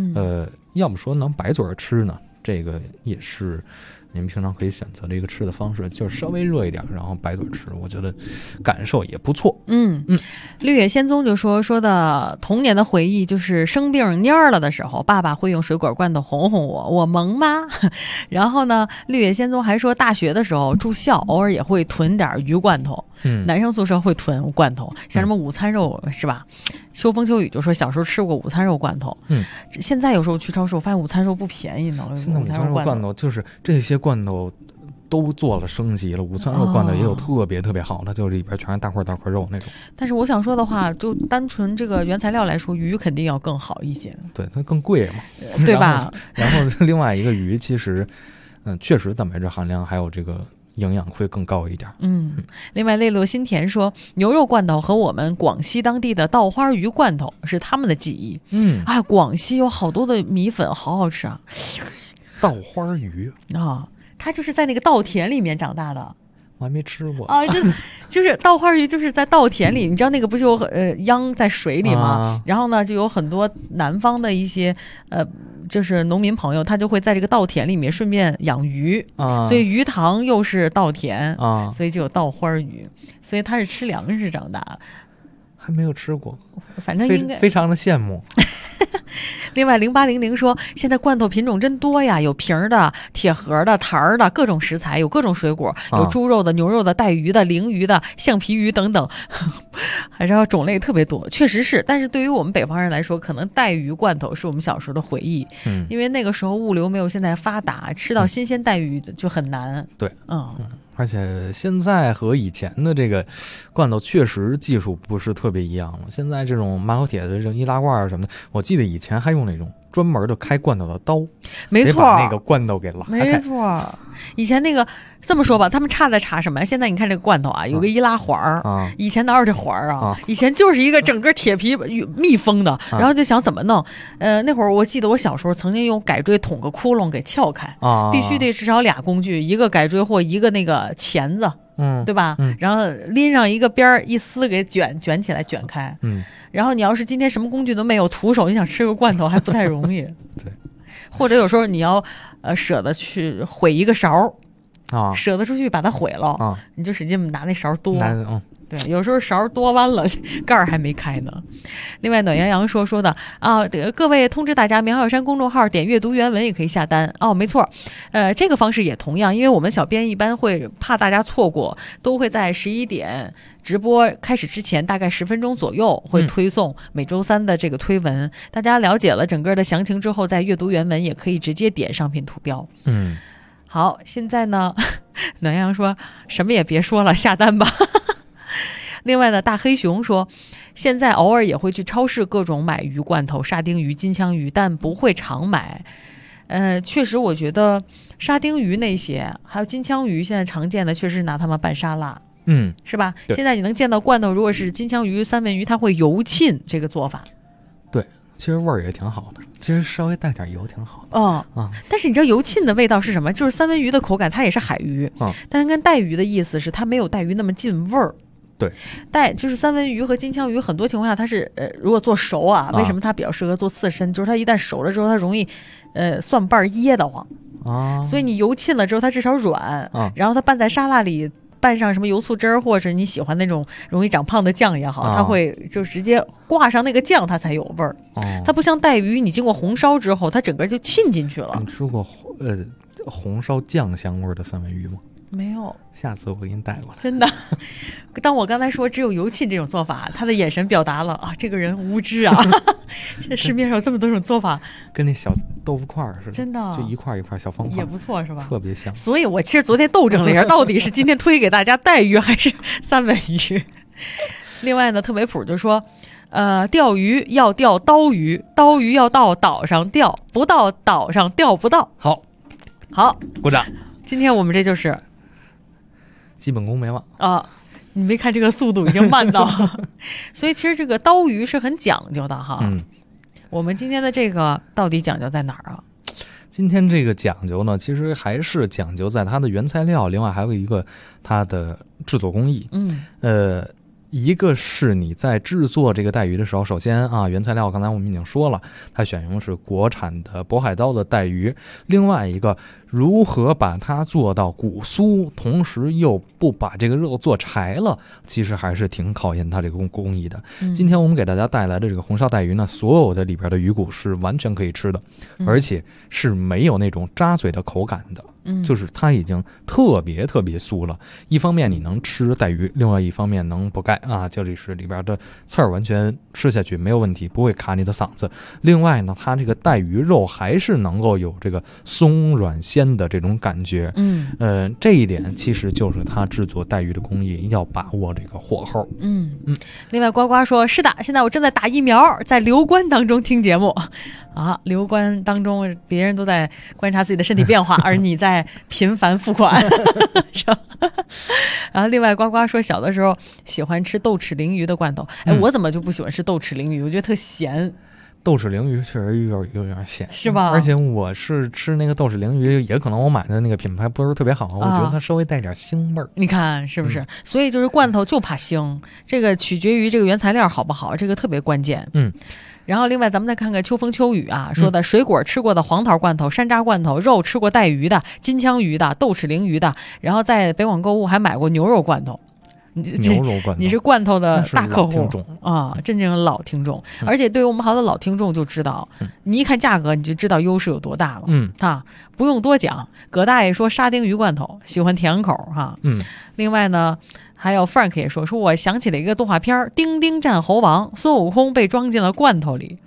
要不说能白嘴吃呢，这个也是您平常可以选择的一个吃的方式，就是稍微热一点，然后白嘴吃，我觉得感受也不错。 绿野仙踪就说的童年的回忆就是生病蔫了的时候，爸爸会用水果罐头哄哄我萌吗？然后呢，绿野仙踪还说大学的时候住校偶尔也会囤点鱼罐头，男生宿舍会囤罐头，像什么午餐肉是吧？秋风秋雨就说小时候吃过午餐肉罐头，现在有时候去超市我发现午餐肉不便宜呢。 现在午餐肉罐头就是这些罐头都做了升级了，午餐肉罐头也有特别特别好的，就是里边全是大块肉那种。但是我想说的话，就单纯这个原材料来说，鱼肯定要更好一些。 对，它更贵嘛， 对吧？ 然后另外一个鱼其实，确实蛋白质含量还有这个营养会更高一点。 另外泪落心田说，牛肉罐头和我们广西当地的稻花鱼罐头是他们的记忆。广西有好多的米粉，好好吃啊！ 稻花鱼啊。它就是在那个稻田里面长大的， 我还没吃过啊！就是稻花鱼，就是在稻田里，你知道那个不就有秧在水里吗？然后呢，就有很多南方的一些就是农民朋友，他就会在这个稻田里面顺便养鱼所以鱼塘又是稻田所以就有稻花鱼，所以它是吃粮食长大。 还没有吃过， 反正应该非常的羡慕。 另外0800说，现在罐头品种真多呀，有瓶的、铁盒的、坛儿的，各种食材，有各种水果，有猪肉的、牛肉的、带鱼的、鲮鱼的、橡皮鱼等等，还是要种类特别多，确实是。但是对于我们北方人来说，可能带鱼罐头是我们小时候的回忆，因为那个时候物流没有现在发达，吃到新鲜带鱼就很难。 对，而且现在和以前的这个罐头确实技术不是特别一样了。现在这种马口铁的这种易拉罐什么的，我记得以前还用那种专门的开罐头的刀， 没错， 把那个罐头给拉开。 没错，以前那个这么说吧，他们差在差什么？现在你看这个罐头啊，有个易拉环儿以前哪有这环儿啊？以前就是一个整个铁皮密封的，然后就想怎么弄。那会儿我记得我小时候曾经用改锥捅个窟窿给撬开必须得至少俩工具，一个改锥或一个那个钳子，对吧？然后拎上一个边儿一撕给卷起来卷开。然后你要是今天什么工具都没有，徒手你想吃个罐头还不太容易。 对， 或者有时候你要舍得去毁一个勺舍得出去把它毁了你就使劲拿那勺多。对，有时候勺多弯了，盖儿还没开呢。另外，暖洋洋说的各位通知大家，苗小山公众号点阅读原文也可以下单没错。这个方式也同样，因为我们小编一般会怕大家错过，都会在11点直播开始之前大概10分钟左右会推送每周三的这个推文。大家了解了整个的详情之后，在阅读原文也可以直接点上品图标。好，现在呢，暖洋洋说什么也别说了，下单吧。另外呢，大黑熊说，现在偶尔也会去超市各种买鱼罐头、沙丁鱼、金枪鱼，但不会常买。确实，我觉得沙丁鱼那些还有金枪鱼，现在常见的确实是拿它们拌沙拉，是吧？现在你能见到罐头，如果是金枪鱼、三文鱼，它会油浸这个做法。 对，其实味儿也挺好的，其实稍微带点油挺好的。 但是你知道油浸的味道是什么？就是三文鱼的口感，它也是海鱼，但跟带鱼的意思是它没有带鱼那么进味儿。 对， 就是三文鱼和金枪鱼，很多情况下它是如果做熟为什么它比较适合做刺身？就是它一旦熟了之后，它容易蒜瓣噎得慌所以你油浸了之后，它至少软然后它拌在沙拉里，拌上什么油醋汁儿，或者你喜欢那种容易长胖的酱也好，它会就直接挂上那个酱，它才有味儿。它不像带鱼，你经过红烧之后，它整个就浸进去了。 你吃过红烧酱香味的三文鱼吗？ 没有， 下次我给你带过来。 真的，当我刚才说只有油浸这种做法，他的眼神表达了这个人无知啊！市面上有这么多种做法， 跟那小豆腐块似的， 真的就一块一块小方块， 也不错，是吧？ 特别香。 所以我其实昨天斗争了一下，到底是今天推给大家带鱼还是三文鱼？另外呢，特别普就说，钓鱼要钓刀鱼，刀鱼要到岛上钓，不到岛上钓不到。 好，鼓掌。 今天我们这就是基本功没忘你没看这个速度已经慢到所以其实这个刀鱼是很讲究的哈。我们今天的这个到底讲究在哪儿啊？ 今天这个讲究呢，其实还是讲究在它的原材料，另外还有一个它的制作工艺。 一个是你在制作这个带鱼的时候，首先啊，原材料刚才我们已经说了，它选用是国产的渤海刀的带鱼。另外一个，如何把它做到骨酥，同时又不把这个肉做柴了，其实还是挺考验它这个工艺的。今天我们给大家带来的这个红烧带鱼呢，所有的里边的鱼骨是完全可以吃的，而且是没有那种扎嘴的口感的。就是它已经特别特别酥了，一方面你能吃带鱼，另外一方面能补钙啊，这里是里边的刺儿完全吃下去没有问题，不会卡你的嗓子。另外呢，它这个带鱼肉还是能够有这个松软鲜的这种感觉。这一点其实就是它制作带鱼的工艺要把握这个火候。 另外呱呱说是的，现在我正在打疫苗，在留观当中听节目啊，留观当中别人都在观察自己的身体变化，而你在频繁付款然后另外呱呱说小的时候喜欢吃豆豉鲮鱼的罐头，我怎么就不喜欢吃豆豉鲮鱼？我觉得特咸。 豆豉鲮鱼确实有点咸， 是吧？ 而且我是吃那个豆豉鲮鱼，也可能我买的那个品牌不是特别好，我觉得它稍微带点腥味儿。 你看是不是？所以就是罐头就怕腥，这个取决于这个原材料好不好，这个特别关键。然后另外咱们再看看秋风秋雨啊，说的水果吃过的黄桃罐头、山楂罐头，肉吃过带鱼的、金枪鱼的、豆豉鲮鱼的，然后在北广购物还买过牛肉罐头。 牛肉罐头， 你是罐头的大客户啊，真正老听众。而且对于我们好多老听众就知道，你一看价格你就知道优势有多大了。不用多讲。葛大爷说沙丁鱼罐头喜欢甜口哈。另外呢，还有 Frank 也说我想起了一个动画片《丁丁战猴王》，孙悟空被装进了罐头里。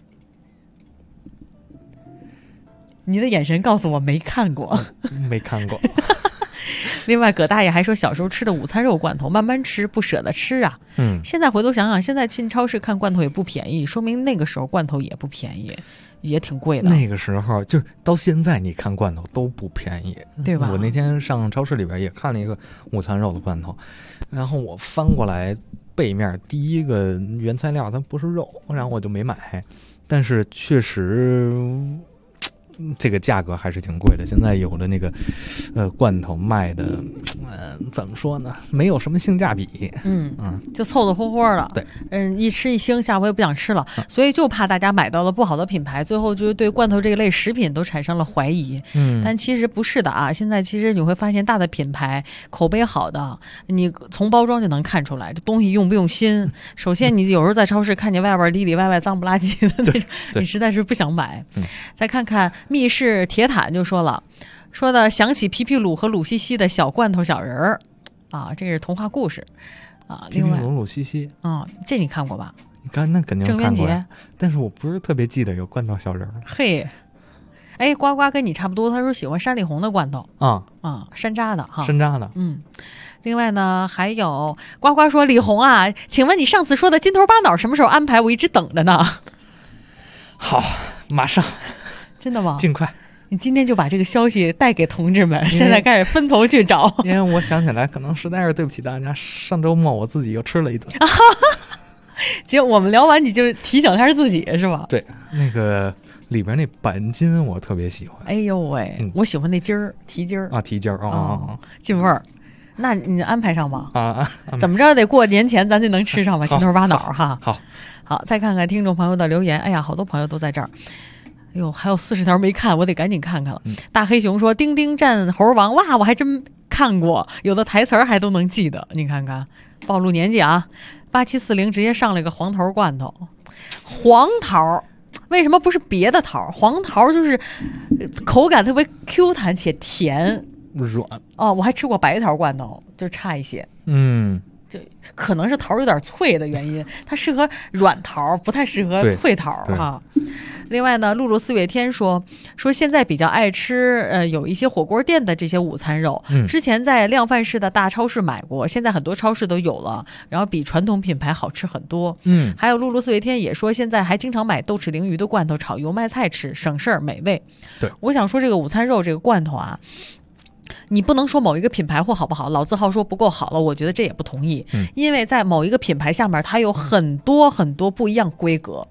你的眼神告诉我没看过。 没看过。 另外葛大爷还说小时候吃的午餐肉罐头慢慢吃不舍得吃啊。现在回头想想，现在进超市看罐头也不便宜，说明那个时候罐头也不便宜，也挺贵的。 那个时候就是到现在你看罐头都不便宜， 对吧？ 我那天上超市里边也看了一个午餐肉的罐头，然后我翻过来背面第一个原材料它不是肉，然后我就没买，但是确实这个价格还是挺贵的。现在有的那个罐头卖的怎么说呢，没有什么性价比。 就凑凑合合的。 对， 一吃一腥，下回不想吃了。所以就怕大家买到了不好的品牌，最后就对罐头这一类食品都产生了怀疑。但其实不是的啊，现在其实你会发现大的品牌口碑好的，你从包装就能看出来这东西用不用心。首先你有时候在超市看见外边里里外外脏不拉几的那种，你实在是不想买。再看看密室铁毯就说的想起皮皮鲁和鲁西西的小罐头小人儿啊，这是童话故事啊。 皮皮鲁鲁西西， 这你看过吧？ 你看那肯定看过， 郑渊洁， 但是我不是特别记得有罐头小人儿。 嘿，呱呱跟你差不多，他说喜欢山里红的罐头山楂的哈， 山楂的。 另外呢，还有呱呱说李红啊，请问你上次说的金头巴脑什么时候安排？我一直等着呢。 好，马上。 真的吗？ 尽快！ 你今天就把这个消息带给同志们，现在开始分头去找。 因为我想起来，可能实在是对不起大家，上周末我自己又吃了一顿。 结果我们聊完，你就提醒一下自己是吧？ 对，那个里边那板筋我特别喜欢。 哎呦喂，我喜欢那筋儿，蹄筋儿啊， 蹄筋儿进味儿。那你安排上吧。怎么着得过年前咱就能吃上吧？金头巴脑哈。好，再看看听众朋友的留言。哎呀，好多朋友都在这儿。哎呦，还有40条没看，我得赶紧看看了。大黑熊说丁丁战猴王，哇，我还真看过，有的台词儿还都能记得。你看看，暴露年纪啊！8740直接上了个黄桃罐头，黄桃为什么不是别的桃？黄桃就是口感特别 Q 弹且甜软我还吃过白桃罐头，就差一些。就可能是桃有点脆的原因，它适合软桃，不太适合脆桃哈。另外呢，露露四月天说现在比较爱吃有一些火锅店的这些午餐肉，之前在量贩式的大超市买过，现在很多超市都有了，然后比传统品牌好吃很多。还有露露四月天也说现在还经常买豆豉鲮鱼的罐头炒油麦菜吃，省事儿美味。 对， 我想说这个午餐肉这个罐头啊，你不能说某一个品牌货好不好，老字号说不够好了，我觉得这也不同意。因为在某一个品牌下面它有很多很多不一样规格。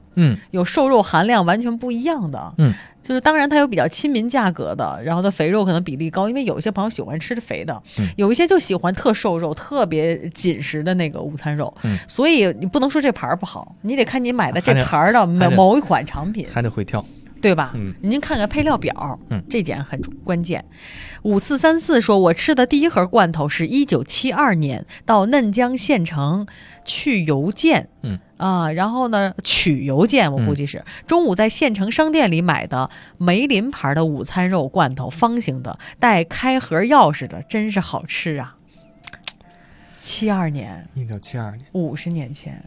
有瘦肉含量完全不一样的。就是当然它有比较亲民价格的，然后它肥肉可能比例高，因为有一些朋友喜欢吃肥的，有一些就喜欢特瘦肉特别紧实的那个午餐肉，所以你不能说这盘不好，你得看你买的这盘的某一款产品还得会挑， 对吧？您看看配料表，这点很关键。5434说，我吃的第一盒罐头是1972年到嫩江县城去邮件，然后呢取邮件，我估计是中午在县城商店里买的梅林牌的午餐肉罐头，方形的，带开盒钥匙的，真是好吃啊！72年 ，1972年 ，50年前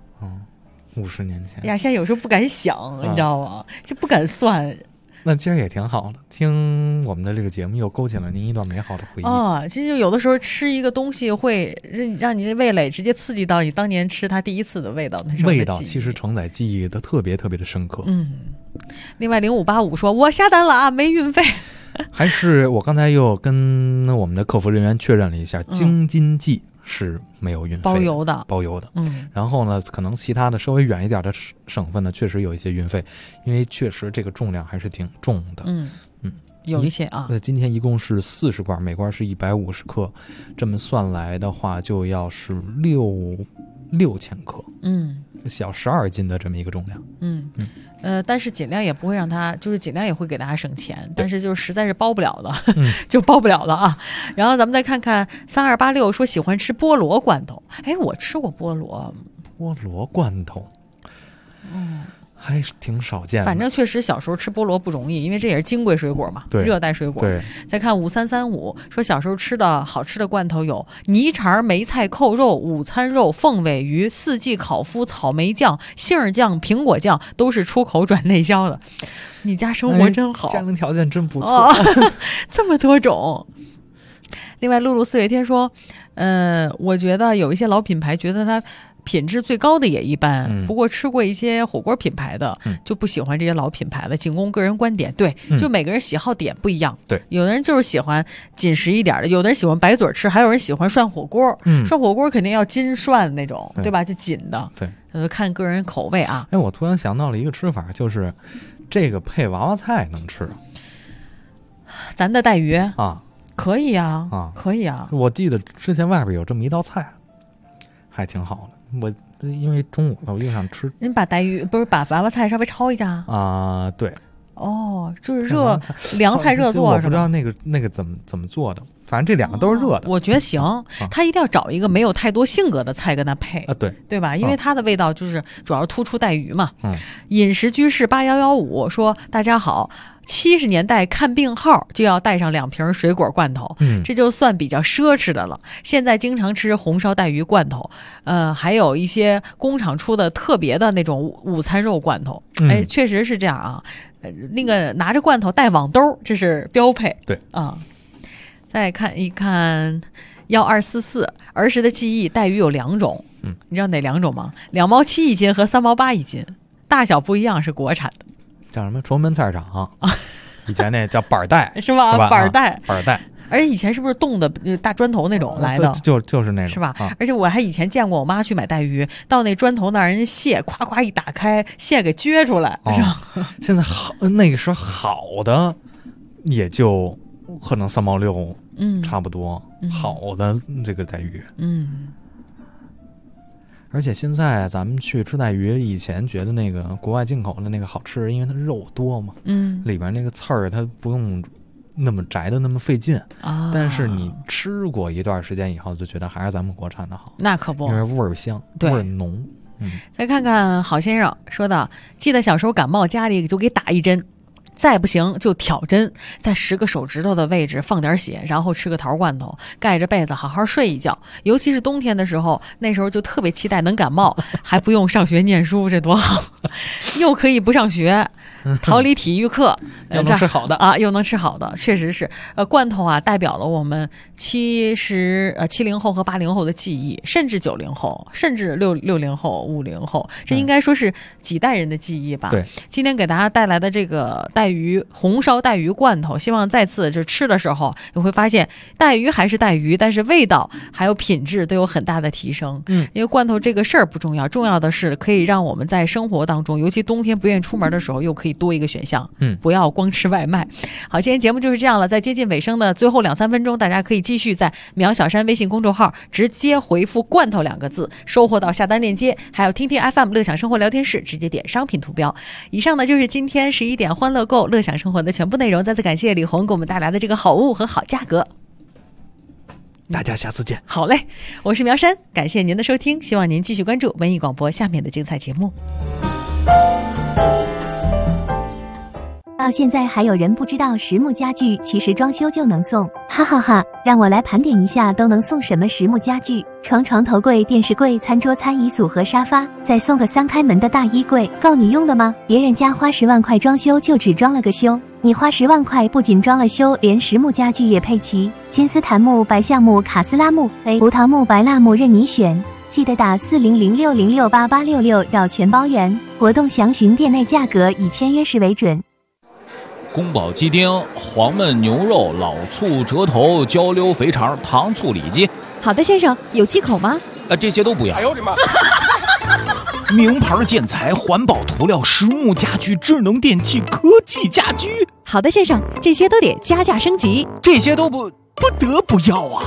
，50年前呀，现在有时候不敢想，你知道吗？就不敢算。 那今儿也挺好的，听我们的这个节目又勾起了您一段美好的回忆其实就有的时候吃一个东西会让你的味蕾直接刺激到你当年吃它第一次的味道，那时候的味道其实承载记忆的特别特别的深刻。 另外0585说，我下单了啊，没运费。 还是我刚才又跟我们的客服人员确认了一下，京津冀是没有运费，包邮的。然后呢，可能其他的稍微远一点的省份呢，确实有一些运费，因为确实这个重量还是挺重的。 有一些啊。 今天一共是40罐，每罐是150克，这么算来的话，就要是6000克。小12斤的这么一个重量。 但是尽量也不会让它，就是尽量也会给大家省钱，但是就是实在是包不了的，就包不了了啊。然后咱们再看看3286说喜欢吃菠萝罐头，我吃过菠萝罐头，还是挺少见的。 反正确实小时候吃菠萝不容易，因为这也是金贵水果嘛，热带水果。再看5335说小时候吃的好吃的罐头有泥肠梅菜扣肉、午餐肉、凤尾鱼、四季烤麸、草莓酱、杏儿酱、苹果酱，都是出口转内销的。你家生活真好， 家庭条件真不错， 这么多种。另外露露4月天说我觉得有一些老品牌觉得它品质最高的也一般，不过吃过一些火锅品牌的，就不喜欢这些老品牌了，仅供个人观点。对，就每个人喜好点不一样。 对， 有的人就是喜欢紧实一点的，有的人喜欢白嘴吃，还有人喜欢涮火锅。涮火锅肯定要筋涮那种，对吧？就紧的。 对， 看个人口味啊。 我突然想到了一个吃法，就是这个配娃娃菜能吃。 咱的带鱼啊， 可以啊，可以啊。 我记得之前外边有这么一道菜，还挺好的。我因为中午了，我又想吃。 您把带鱼不是把娃娃菜稍微焯一下啊？对。 就是凉菜热做， 我不知道那个怎么做的，反正这两个都是热的。 我觉得行，他一定要找一个没有太多性格的菜跟他配啊， 对吧？因为它的味道就是主要突出带鱼嘛。饮食居士8115说，大家好。70年代看病号就要带上2瓶水果罐头，这就算比较奢侈的了。现在经常吃红烧带鱼罐头，还有一些工厂出的特别的那种午餐肉罐头。确实是这样啊。那个拿着罐头带网兜，这是标配。 对啊。再看一看1244，儿时的记忆，带鱼有2种，你知道哪2种吗？2毛7一斤和3毛8一斤，大小不一样，是国产的。 叫什么？崇文菜市场以前那叫板带是吧？板带，而且以前是不是冻的大砖头那种来的？ 就是那种是吧？而且我还以前见过我妈去买带鱼，到那砖头那儿，人家蟹夸夸一打开，蟹给撅出来，是吧？ 现在那个时候好的也就可能3毛6，差不多。好的这个带鱼，而且现在咱们去吃带鱼，以前觉得那个国外进口的那个好吃，因为它肉多嘛，里边那个刺儿它不用那么摘的那么费劲啊。但是你吃过一段时间以后，就觉得还是咱们国产的好。 那可不， 因为味儿香，味儿浓。 再看看郝先生说的，记得小时候感冒，家里就给打1针。再不行就挑针，在10个手指头的位置放点血，然后吃个桃罐头，盖着被子好好睡一觉。尤其是冬天的时候，那时候就特别期待能感冒，还不用上学念书，这多好！又可以不上学， 逃离体育课， 又能吃好的啊，又能吃好的，确实是。罐头啊，代表了我们70后和80后的记忆，甚至90后，甚至60后、50后，这应该说是几代人的记忆吧。 对， 今天给大家带来的这个红烧带鱼罐头，希望再次就吃的时候，你会发现带鱼还是带鱼，但是味道还有品质都有很大的提升。因为罐头这个事儿不重要，重要的是可以让我们在生活当中，尤其冬天不愿意出门的时候，又可以多一个选项。不要光吃外卖。好，今天节目就是这样了，在接近尾声的最后2-3分钟，大家可以继续在苗小山微信公众号直接回复罐头2个字，收获到下单链接，还有听听 FM 乐享生活聊天室，直接点商品图标。以上呢就是今天11点欢乐购乐享生活的全部内容，再次感谢李红给我们带来的这个好物和好价格。 大家下次见。 好嘞，我是苗山，感谢您的收听，希望您继续关注文艺广播下面的精彩节目。 到现在还有人不知道实木家具其实装修就能送，哈哈哈！让我来盘点一下都能送什么实木家具：床头柜、电视柜、餐桌、餐椅组合、沙发，再送个3开门的大衣柜，够你用的吗？别人家花10万块装修就只装了个修，你花10万块不仅装了修，连实木家具也配齐，金丝檀木、白橡木、卡斯拉木、胡桃木、白蜡木任你选。记得打40060688866要全包圆，活动详询店内价格，以签约时为准。 宫保鸡丁、黄焖牛肉、老醋、折头、焦溜肥肠、糖醋里脊。 好的，先生，有忌口吗？ 这些都不要。 哎呦我的妈！ 名牌建材、环保涂料、实木家具、智能电器、科技家居。 好的，先生，这些都得加价升级。 这些都不得不要啊！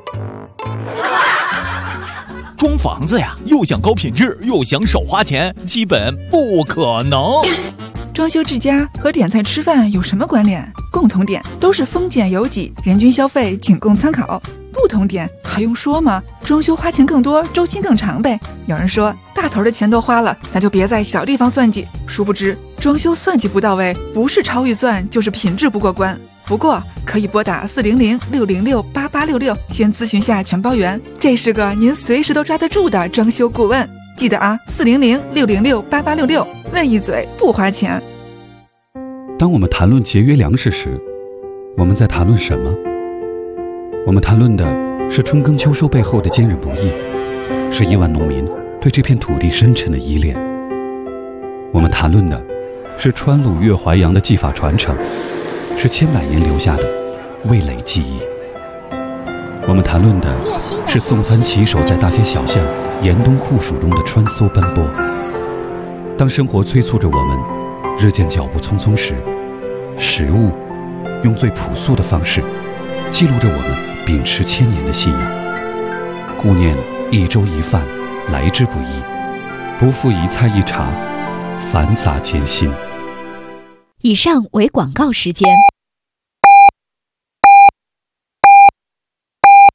装房子呀，又想高品质，又想少花钱，基本不可能。 装修治家和点菜吃饭有什么关联？共同点都是丰俭由己，人均消费仅供参考。不同点还用说吗？装修花钱更多，周期更长呗。有人说大头的钱都花了，咱就别在小地方算计。殊不知装修算计不到位，不是超预算就是品质不过关。不过可以拨打40060688866，先咨询下全包圆，这是个您随时都抓得住的装修顾问。记得啊，40060688866，问一嘴不花钱。 当我们谈论节约粮食时，我们在谈论什么？我们谈论的是春耕秋收背后的坚韧不易，是亿万农民对这片土地深沉的依恋。我们谈论的是川鲁粤淮扬的技法传承，是千百年留下的味蕾记忆。我们谈论的是送餐骑手在大街小巷严冬酷暑中的穿梭奔波。当生活催促着我们日渐脚步匆匆时，食物用最朴素的方式记录着我们秉持1000年的信仰。顾念一粥一饭来之不易，不负一菜一茶繁杂艰辛。 以上为广告时间。